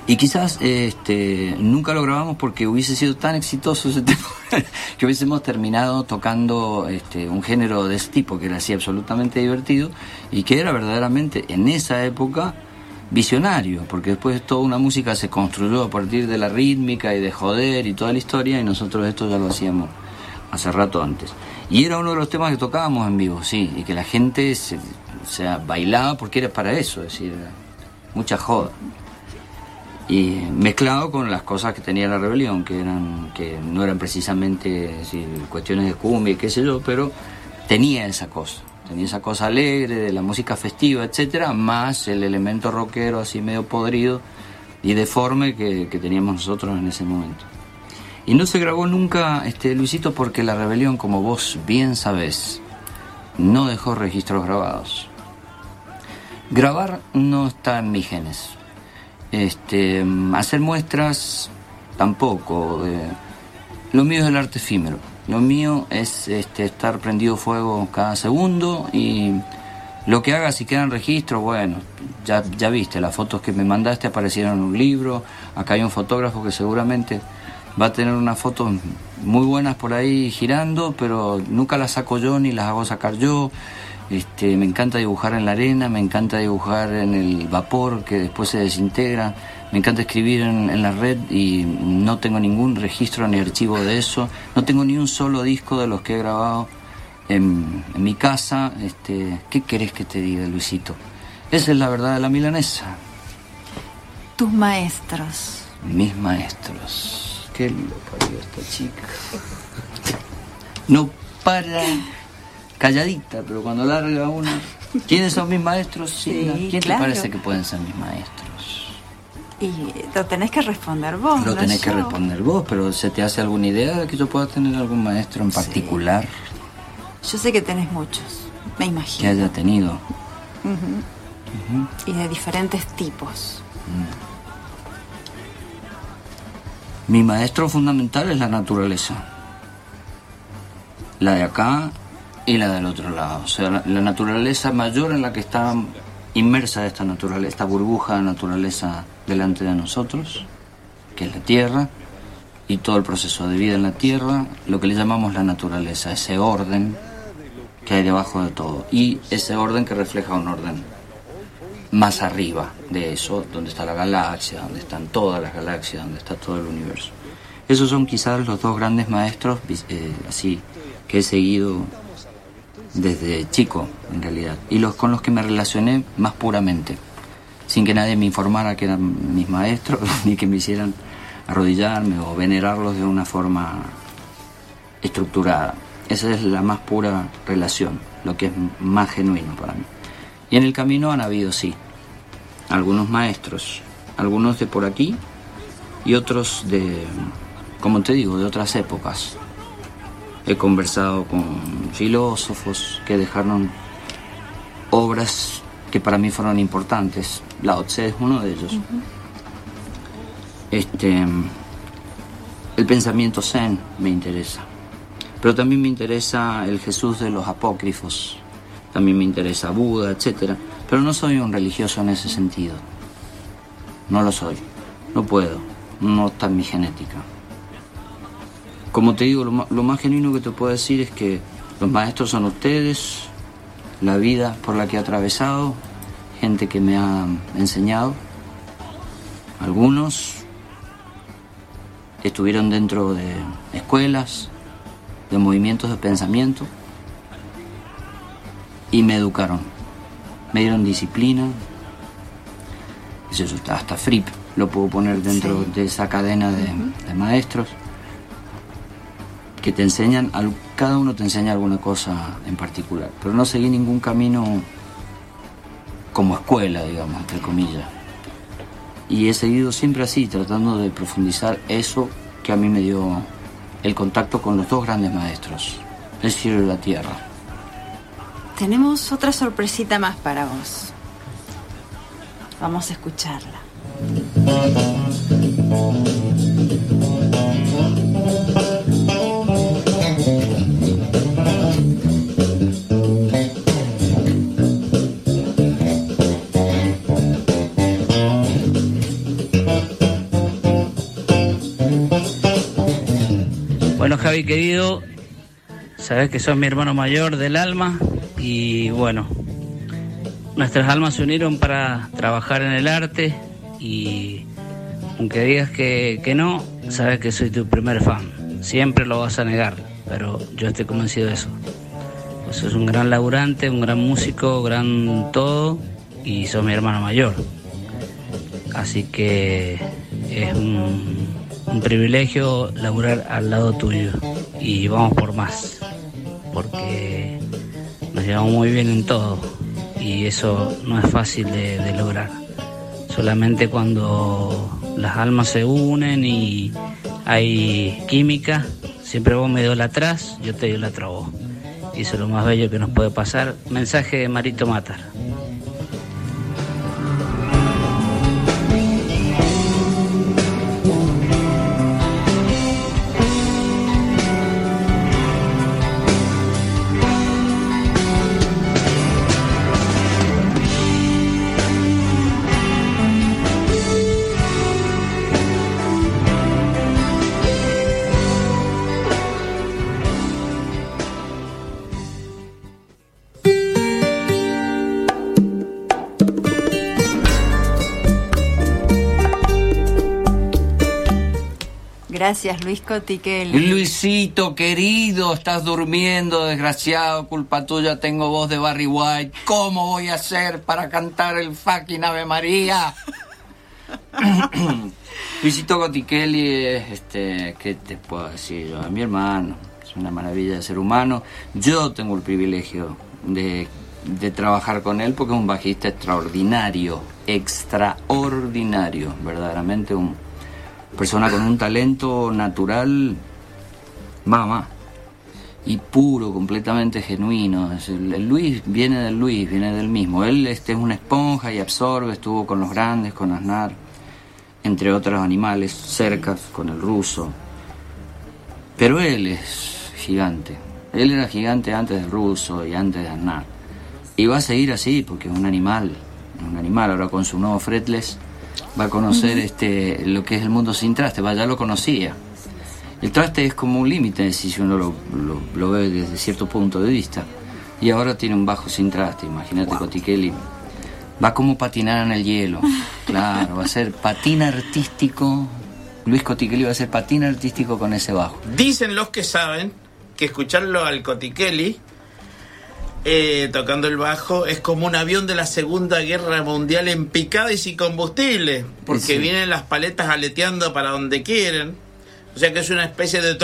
Y quizás nunca lo grabamos porque hubiese sido tan exitoso ese tema que hubiésemos terminado tocando un género de ese tipo que era así absolutamente divertido y que era verdaderamente en esa época visionario, porque después toda una música se construyó a partir de la rítmica y de joder y toda la historia, y nosotros esto ya lo hacíamos hace rato antes. Y era uno de los temas que tocábamos en vivo, sí, y que la gente bailaba porque era para eso, es decir, mucha joda. Y mezclado con las cosas que tenía la rebelión, que no eran precisamente cuestiones de cumbia y qué sé yo, pero tenía esa cosa alegre de la música festiva, etcétera, más el elemento rockero así medio podrido y deforme que teníamos nosotros en ese momento. Y no se grabó nunca, Luisito, porque la rebelión, como vos bien sabés, no dejó registros grabados. Grabar no está en mis genes. Hacer muestras tampoco. Lo mío es el arte efímero. Lo mío es estar prendido fuego cada segundo, y lo que haga, si quedan registros, bueno, ya viste, las fotos que me mandaste aparecieron en un libro. Acá hay un fotógrafo que seguramente va a tener unas fotos muy buenas por ahí girando, pero nunca las saco yo ni las hago sacar yo. Me encanta dibujar en la arena, me encanta dibujar en el vapor que después se desintegra, me encanta escribir en la red y no tengo ningún registro ni archivo de eso, no tengo ni un solo disco de los que he grabado en mi casa. ¿Qué querés que te diga, Luisito? Esa es la verdad de la milanesa. Tus maestros. Mis maestros. Qué loca esta chica. No para... calladita, pero cuando larga una... ¿Quiénes son mis maestros? Sí, ¿quién claro. te parece que pueden ser mis maestros? Y lo tenés que responder vos. Lo tenés que responder vos, pero ¿se te hace alguna idea de que yo pueda tener algún maestro en particular? Yo sé que tenés muchos, me imagino. Que haya tenido. Y de diferentes tipos. Mi maestro fundamental es la naturaleza. La de acá y la del otro lado. O sea, la naturaleza mayor en la que está inmersa esta naturaleza, esta burbuja de naturaleza delante de nosotros, que es la Tierra, y todo el proceso de vida en la Tierra, lo que le llamamos la naturaleza, ese orden que hay debajo de todo, y ese orden que refleja un orden más arriba de eso, donde está la galaxia, donde están todas las galaxias, donde está todo el universo. Esos son quizás los dos grandes maestros así que he seguido desde chico, en realidad, y con los que me relacioné más puramente, sin que nadie me informara que eran mis maestros, ni que me hicieran arrodillarme o venerarlos de una forma estructurada. Esa es la más pura relación, lo que es más genuino para mí. Y en el camino han habido, sí, algunos maestros, algunos de por aquí y otros de, como te digo, de otras épocas. He conversado con filósofos que dejaron obras que para mí fueron importantes. Lao Tse es uno de ellos. El pensamiento zen me interesa. Pero también me interesa el Jesús de los apócrifos. También me interesa Buda, etc. Pero no soy un religioso en ese sentido. No lo soy. No puedo. No está en mi genética. Como te digo, lo más genuino que te puedo decir es que los maestros son ustedes, la vida por la que he atravesado, gente que me ha enseñado. Algunos estuvieron dentro de escuelas, de movimientos de pensamiento, y me educaron, me dieron disciplina. Hasta Fripp lo puedo poner dentro de esa cadena de maestros que te enseñan, cada uno te enseña alguna cosa en particular, pero no seguí ningún camino como escuela, digamos, entre comillas, y he seguido siempre así, tratando de profundizar eso que a mí me dio el contacto con los dos grandes maestros, el cielo y la tierra. Tenemos otra sorpresita más para vos. Vamos a escucharla. querido, sabes que sos mi hermano mayor del alma y bueno, nuestras almas se unieron para trabajar en el arte y aunque digas que no, sabes que soy tu primer fan. Siempre lo vas a negar, pero yo estoy convencido de eso. Pues sos un gran laburante, un gran músico, gran todo y sos mi hermano mayor. Así que es un privilegio laburar al lado tuyo y vamos por más, porque nos llevamos muy bien en todo y eso no es fácil de lograr. Solamente cuando las almas se unen y hay química, siempre vos me idolatras, yo te idolatro a vos. Y eso es lo más bello que nos puede pasar. Mensaje de Marito Matar. Gracias, Luis Cotiqueli. Luisito, querido, estás durmiendo, desgraciado, culpa tuya, tengo voz de Barry White. ¿Cómo voy a hacer para cantar el fucking Ave María? Luisito Cotiqueli es, ¿qué te puedo decir yo? Mi hermano, es una maravilla de ser humano. Yo tengo el privilegio de trabajar con él porque es un bajista extraordinario, verdaderamente un persona con un talento natural, mamá, y puro, completamente genuino. El Luis viene del mismo. Él es una esponja y absorbe, estuvo con los grandes, con Aznar, entre otros animales, cerca, con el ruso. Pero él es gigante. Él era gigante antes del ruso y antes de Aznar. Y va a seguir así, porque es un animal. Ahora con su nuevo fretless va a conocer lo que es el mundo sin traste, ya lo conocía. El traste es como un límite si uno lo ve desde cierto punto de vista. Y ahora tiene un bajo sin traste, imagínate. Wow. Cotiqueli va como patinar en el hielo. Claro, va a ser patín artístico. Luis Cotiqueli va a ser patín artístico con ese bajo. Dicen los que saben que escucharlo al Cotiqueli tocando el bajo es como un avión de la Segunda Guerra Mundial en picada y sin combustible, porque sí, vienen las paletas aleteando para donde quieren, o sea que es una especie de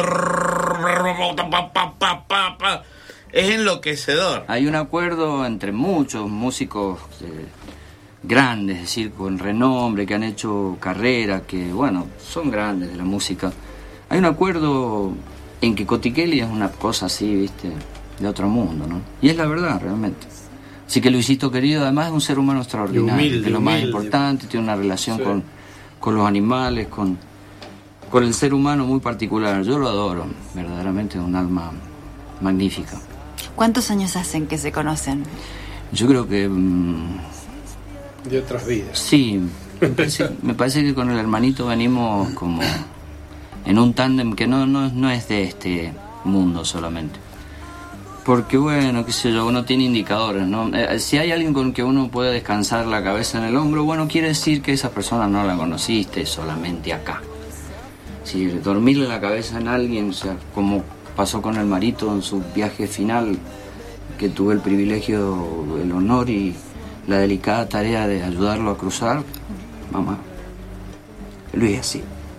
es enloquecedor. Hay un acuerdo entre muchos músicos grandes, es decir, con renombre, que han hecho carrera, que bueno, son grandes de la música. Hay un acuerdo en que Cotiqueli es una cosa así, viste, de otro mundo, ¿no? Y es la verdad, realmente. Así que Luisito querido, además es un ser humano extraordinario, humilde, lo más importante, tiene una relación con los animales, con el ser humano muy particular. Yo lo adoro, verdaderamente es un alma magnífica. ¿Cuántos años hacen que se conocen? Yo creo que... de otras vidas. Sí, me parece que con el hermanito venimos como en un tándem que no es de este mundo solamente. Porque bueno, qué sé yo, uno tiene indicadores, ¿no? Si hay alguien con que uno puede descansar la cabeza en el hombro, bueno, quiere decir que esa persona no la conociste solamente acá. Si dormirle la cabeza en alguien, o sea, como pasó con el Marito en su viaje final, que tuve el privilegio, el honor y la delicada tarea de ayudarlo a cruzar, mamá, Luis así.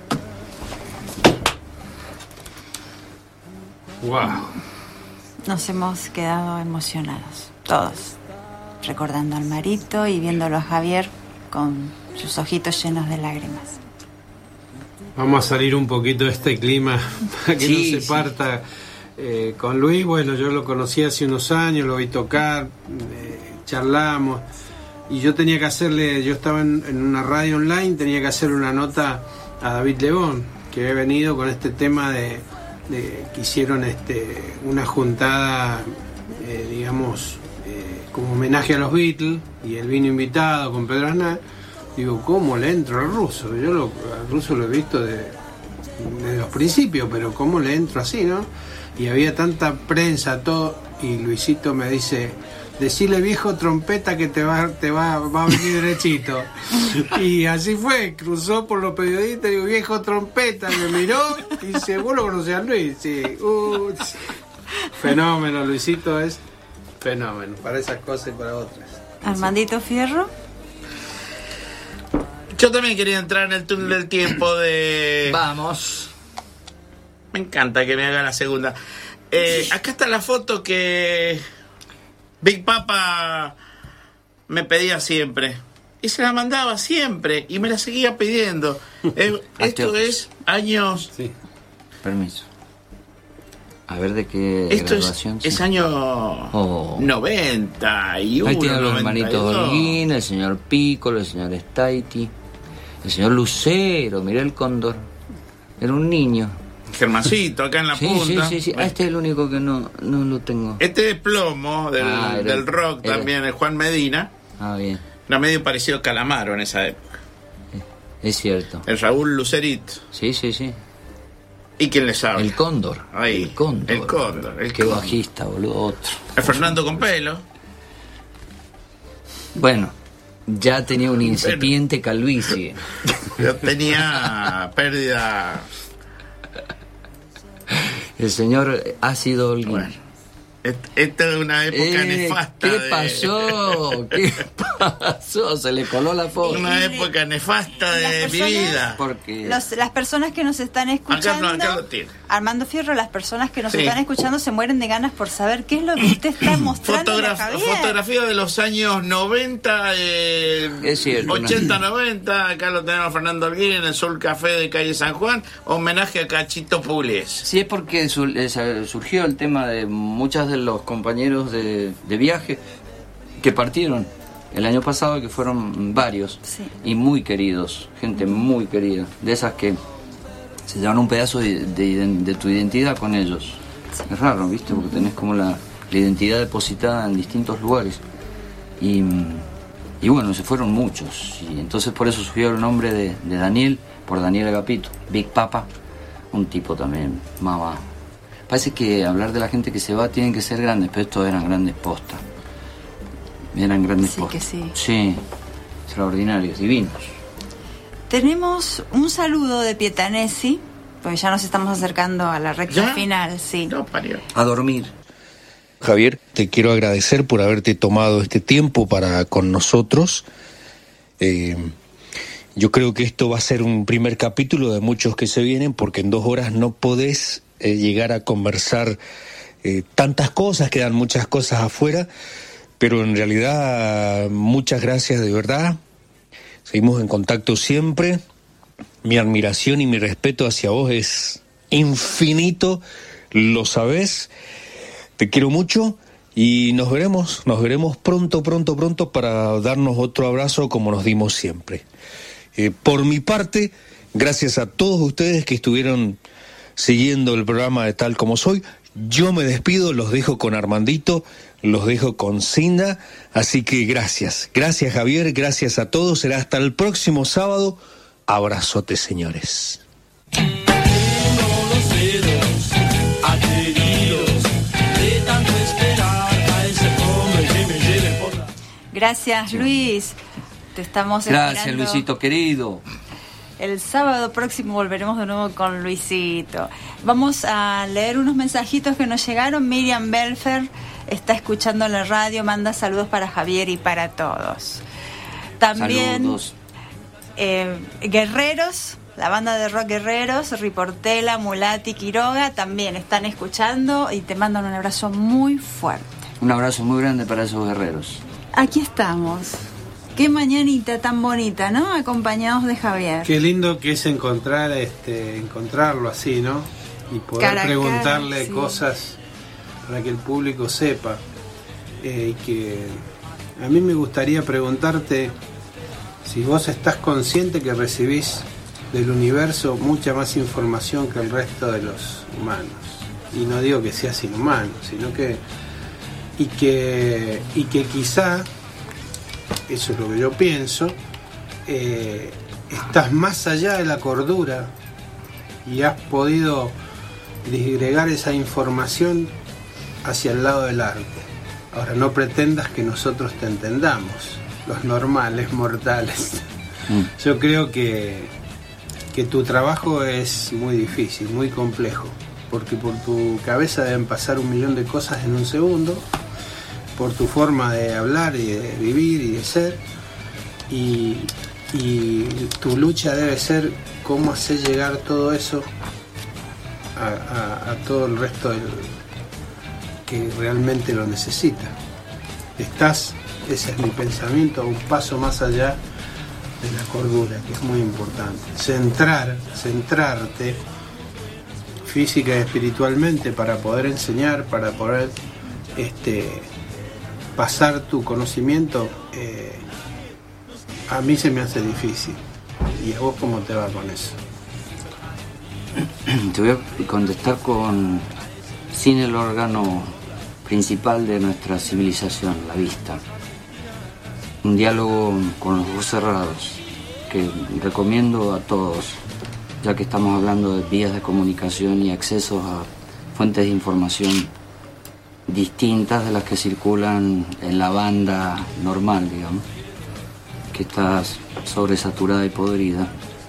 Wow. Nos hemos quedado emocionados, todos, recordando al Marito y viéndolo a Javier con sus ojitos llenos de lágrimas. Vamos a salir un poquito de este clima para que no se parta. Con Luis, bueno, yo lo conocí hace unos años, lo vi tocar, charlamos, y yo tenía que hacerle, yo estaba en una radio online, tenía que hacerle una nota a David Lebón, que he venido con este tema de que hicieron una juntada, digamos, como homenaje a los Beatles, y él vino invitado con Pedro Aznar. Digo, ¿cómo le entro al ruso? Yo al ruso lo he visto de los principios, pero ¿cómo le entro así, no? Y había tanta prensa, todo, y Luisito me dice, decile viejo trompeta que te va a venir derechito. Y así fue, cruzó por los periodistas, digo, viejo trompeta, me miró y dice, ¿vos lo conocés a Luis? Sí. Fenómeno, Luisito es fenómeno, para esas cosas y para otras. Armandito Fierro. Yo también quería entrar en el túnel del tiempo de... Vamos. Me encanta que me haga la segunda. Acá está la foto que Big Papa me pedía siempre. Y se la mandaba siempre. Y me la seguía pidiendo. Esto es años... Sí. Permiso. A ver de qué esto graduación. Es año 91. Ahí tiene a los 92. hermanitos Holguín, el señor Piccolo, el señor Staiti, el señor Lucero, mirá el cóndor. Era un niño. Germancito, acá en la punta. Sí. Este es el único que no lo tengo. Este es Plomo, del rock también, el Juan Medina. Ah, bien. Era medio parecido a Calamaro en esa época. Es cierto. El Raúl Lucerito. Sí. ¿Y quién les habla? El Cóndor. Ahí. El Cóndor. Qué bajista, boludo, otro. El Fernando con pelo. Bueno, ya tenía un incipiente calvicie. Yo tenía pérdida. El señor Ácido Holguín. Bueno, esta es una época nefasta. ¿Qué pasó? ¿Qué pasó? Se le coló la foto. Una época nefasta de mi vida. Porque Las personas que nos están escuchando, acá lo tiene. Armando Fierro, las personas que nos Sí. están escuchando se mueren de ganas por saber qué es lo que usted está mostrando. Fotografía de los años 90, es cierto, 80-90. Acá lo tenemos a Fernando Holguín en el Soul Café de calle San Juan. Homenaje a Cachito Pugliese. Sí, es porque surgió el tema de muchas de los compañeros de viaje que partieron el año pasado, que fueron varios y muy queridos, gente muy querida, de esas que se llevan un pedazo de tu identidad con ellos. Es raro, ¿viste? Porque tenés como la identidad depositada en distintos lugares y bueno, se fueron muchos y entonces por eso surgió el nombre de Daniel, por Daniel Agapito, Big Papa, un tipo también mamá. Parece que hablar de la gente que se va tienen que ser grandes, pero estos eran grandes postas. Eran grandes postas. Sí, que sí. Sí, extraordinarios, divinos. Tenemos un saludo de Pietanesi, porque ya nos estamos acercando a la recta final, sí. A dormir. Javier, te quiero agradecer por haberte tomado este tiempo para con nosotros. Yo creo que esto va a ser un primer capítulo de muchos que se vienen, porque en 2 horas no podés llegar a conversar tantas cosas, quedan muchas cosas afuera, pero en realidad muchas gracias de verdad. Seguimos en contacto siempre. Mi admiración y mi respeto hacia vos es infinito, lo sabés. Te quiero mucho y nos veremos pronto para darnos otro abrazo como nos dimos siempre. Por mi parte, gracias a todos ustedes que estuvieron siguiendo el programa de Tal Como Soy. Yo me despido, los dejo con Armandito, los dejo con Cinda, así que gracias Javier, gracias a todos, será hasta el próximo sábado. Abrazote, señores. Gracias, Luis. Te estamos esperando. Gracias, Luisito querido. El sábado próximo volveremos de nuevo con Luisito. Vamos a leer unos mensajitos que nos llegaron. Miriam Belfer está escuchando la radio, manda saludos para Javier y para todos. También saludos. Guerreros, la banda de rock Guerreros, Riportela, Mulati, Quiroga, también están escuchando y te mandan un abrazo muy fuerte. Un abrazo muy grande para esos guerreros. Aquí estamos. Qué mañanita tan bonita, ¿no? Acompañados de Javier. Qué lindo que es encontrarlo así, ¿no? Y poder Cara a preguntarle cara, sí. cosas para que el público sepa. Y que a mí me gustaría preguntarte si vos estás consciente que recibís del universo mucha más información que el resto de los humanos. Y no digo que seas inhumano, sino que y que quizá, eso es lo que yo pienso, estás más allá de la cordura y has podido disgregar esa información hacia el lado del arte. Ahora, no pretendas que nosotros te entendamos, los normales, mortales. Yo creo que tu trabajo es muy difícil, muy complejo, porque por tu cabeza deben pasar 1.000.000 de cosas en un segundo, por tu forma de hablar y de vivir y de ser, y tu lucha debe ser cómo hacer llegar todo eso a todo el resto que realmente lo necesita. Estás, ese es mi pensamiento, un paso más allá de la cordura, que es muy importante. Centrarte física y espiritualmente para poder enseñar, para poder pasar tu conocimiento, a mí se me hace difícil. ¿Y a vos cómo te va con eso? Te voy a contestar sin el órgano principal de nuestra civilización, la vista. Un diálogo con los ojos cerrados, que recomiendo a todos, ya que estamos hablando de vías de comunicación y accesos a fuentes de información distintas de las que circulan en la banda normal, digamos, que está sobresaturada y podrida.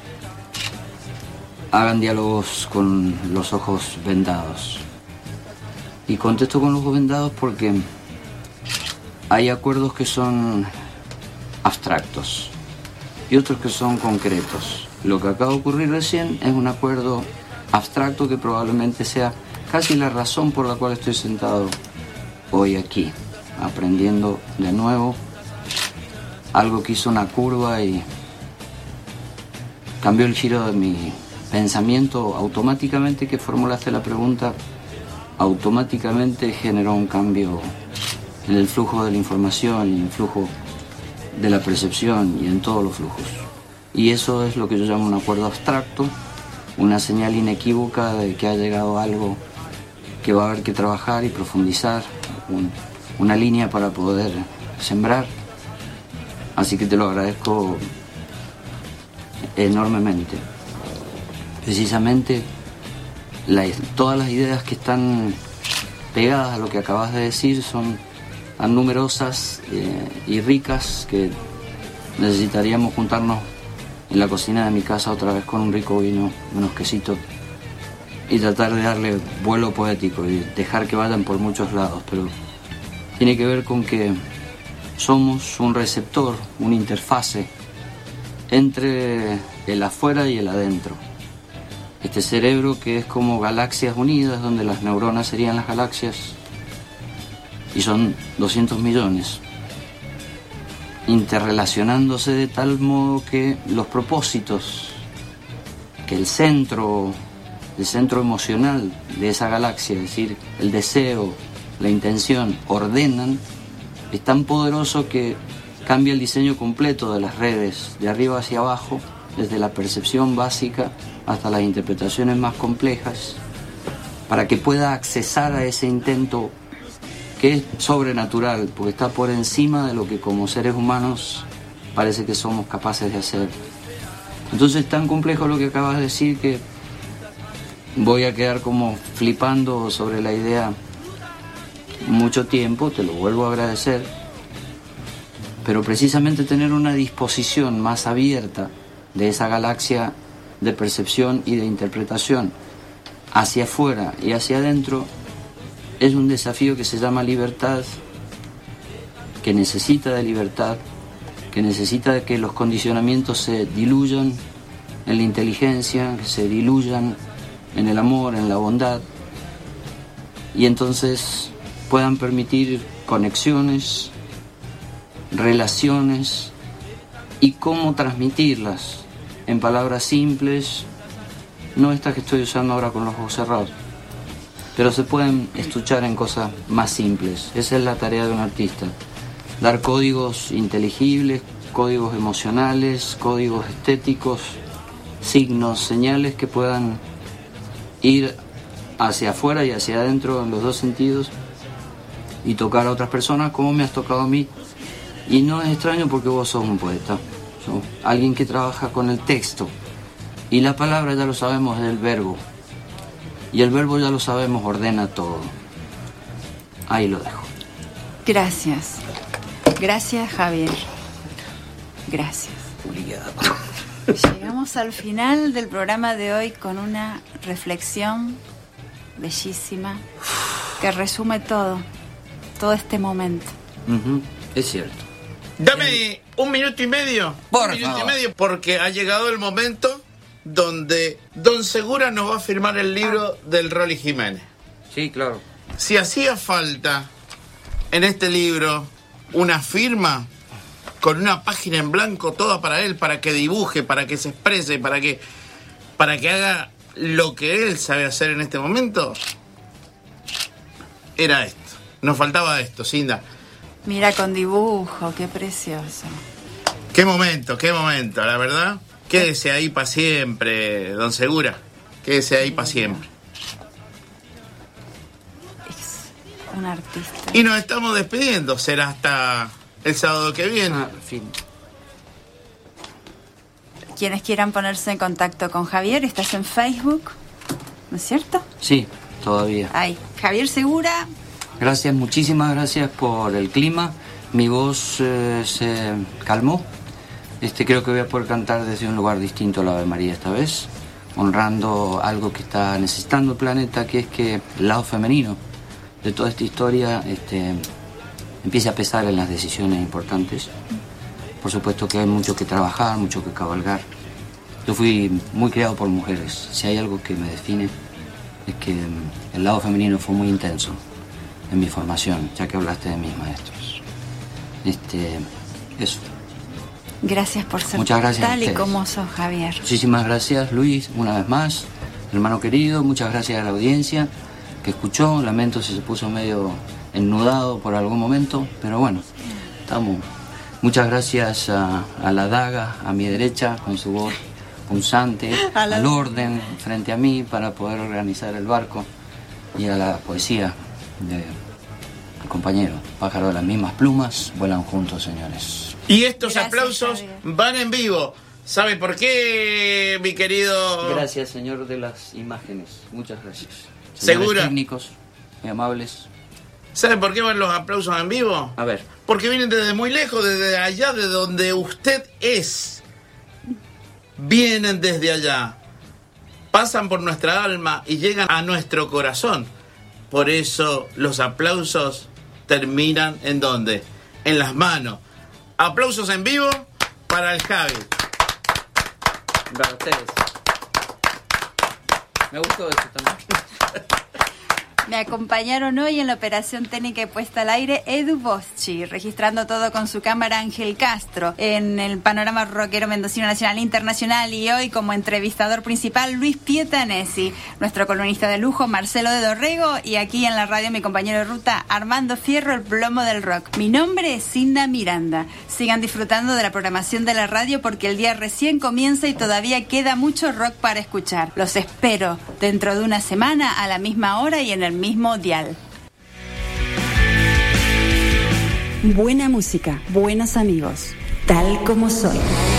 Hagan diálogos con los ojos vendados. Y contesto con los ojos vendados porque hay acuerdos que son abstractos y otros que son concretos. Lo que acaba de ocurrir recién es un acuerdo abstracto que probablemente sea casi la razón por la cual estoy sentado hoy aquí, aprendiendo de nuevo algo que hizo una curva y cambió el giro de mi pensamiento automáticamente. Que formulaste la pregunta, automáticamente generó un cambio en el flujo de la información y en el flujo de la percepción y en todos los flujos. Y eso es lo que yo llamo un acuerdo abstracto, una señal inequívoca de que ha llegado algo que va a haber que trabajar y profundizar, una línea para poder sembrar. Así que te lo agradezco enormemente. Precisamente todas las ideas que están pegadas a lo que acabas de decir son tan numerosas y ricas que necesitaríamos juntarnos en la cocina de mi casa otra vez con un rico vino, unos quesitos, y tratar de darle vuelo poético y dejar que vayan por muchos lados. Pero tiene que ver con que somos un receptor, una interfase entre el afuera y el adentro. Este cerebro que es como galaxias unidas, donde las neuronas serían las galaxias, y son 200 millones, interrelacionándose de tal modo que los propósitos, que el centro emocional de esa galaxia, es decir, el deseo, la intención, ordenan, es tan poderoso que cambia el diseño completo de las redes, de arriba hacia abajo, desde la percepción básica hasta las interpretaciones más complejas, para que pueda accesar a ese intento que es sobrenatural, porque está por encima de lo que como seres humanos parece que somos capaces de hacer. Entonces es tan complejo lo que acabas de decir que voy a quedar como flipando sobre la idea mucho tiempo, te lo vuelvo a agradecer, pero precisamente tener una disposición más abierta de esa galaxia de percepción y de interpretación hacia afuera y hacia adentro es un desafío que se llama libertad, que necesita de libertad, que necesita de que los condicionamientos se diluyan en la inteligencia, que se diluyan en el amor, en la bondad, y entonces puedan permitir conexiones, relaciones y cómo transmitirlas en palabras simples, no estas que estoy usando ahora con los ojos cerrados, pero se pueden estuchar en cosas más simples. Esa es la tarea de un artista, dar códigos inteligibles, códigos emocionales, códigos estéticos, signos, señales que puedan ir hacia afuera y hacia adentro en los dos sentidos y tocar a otras personas como me has tocado a mí. Y no es extraño porque vos sos un poeta, sos alguien que trabaja con el texto Y la palabra, ya lo sabemos, es el verbo. Y el verbo, ya lo sabemos, ordena todo. Ahí lo dejo. Gracias. Gracias, Javier. Gracias. Llegamos al final del programa de hoy con una reflexión bellísima que resume todo este momento. Es cierto. Dame un minuto y medio. Por un minuto favor. y medio, porque ha llegado el momento donde Don Segura nos va a firmar el libro del Rolly Jiménez. Sí, claro. Si hacía falta en este libro una firma con una página en blanco toda para él, para que dibuje, para que se exprese, para que haga lo que él sabe hacer en este momento, era esto. Nos faltaba esto, Cinda. Mira, con dibujo, qué precioso. Qué momento, la verdad. Quédese ahí para siempre, Don Segura. Quédese ahí para siempre. Es un artista. Y nos estamos despidiendo. Será hasta el sábado que viene. Fin. Quienes quieran ponerse en contacto con Javier, estás en Facebook, ¿no es cierto? Sí, todavía. Ahí, Javier Segura. Gracias, muchísimas gracias por el clima. Mi voz se calmó. Creo que voy a poder cantar desde un lugar distinto a la Ave María esta vez, honrando algo que está necesitando el planeta, que es que el lado femenino de toda esta historia empiece a pesar en las decisiones importantes. Por supuesto que hay mucho que trabajar, mucho que cabalgar. Yo fui muy criado por mujeres. Si hay algo que me define, es que el lado femenino fue muy intenso en mi formación, ya que hablaste de mis maestros. Eso. Gracias por ser Muchas gracias tal a y ustedes. como sos, Javier. Muchísimas gracias, Luis, una vez más. Hermano querido, muchas gracias a la audiencia que escuchó. Lamento si se puso medio ennudado por algún momento, pero bueno, estamos. Muchas gracias a la daga a mi derecha, con su voz punzante, al orden frente a mí para poder organizar el barco, y a la poesía de mi compañero. Pájaro de las mismas plumas, vuelan juntos, señores. Y estos Gracias, aplausos Javier. van en vivo. ¿Sabe por qué, mi querido? Gracias, señor de las imágenes. Muchas gracias. Señores ¿Segura? técnicos, muy amables. ¿Sabe por qué van los aplausos en vivo? A ver. Porque vienen desde muy lejos, desde allá, de donde usted es. Vienen desde allá. Pasan por nuestra alma y llegan a nuestro corazón. Por eso los aplausos terminan ¿en dónde? En las manos. Aplausos en vivo para el Javi. Para ustedes. Me gustó eso también. Me acompañaron hoy en la operación técnica y puesta al aire Edu Boschi, registrando todo con su cámara Ángel Castro, en el panorama rockero mendocino nacional e internacional, y hoy como entrevistador principal Luis Pietanesi, nuestro columnista de lujo Marcelo de Dorrego, y aquí en la radio mi compañero de ruta Armando Fierro, el plomo del rock. Mi nombre es Cinda Miranda. Sigan disfrutando de la programación de la radio porque el día recién comienza y todavía queda mucho rock para escuchar. Los espero dentro de una semana a la misma hora y en el mismo dial. Buena música, buenos amigos, tal como soy.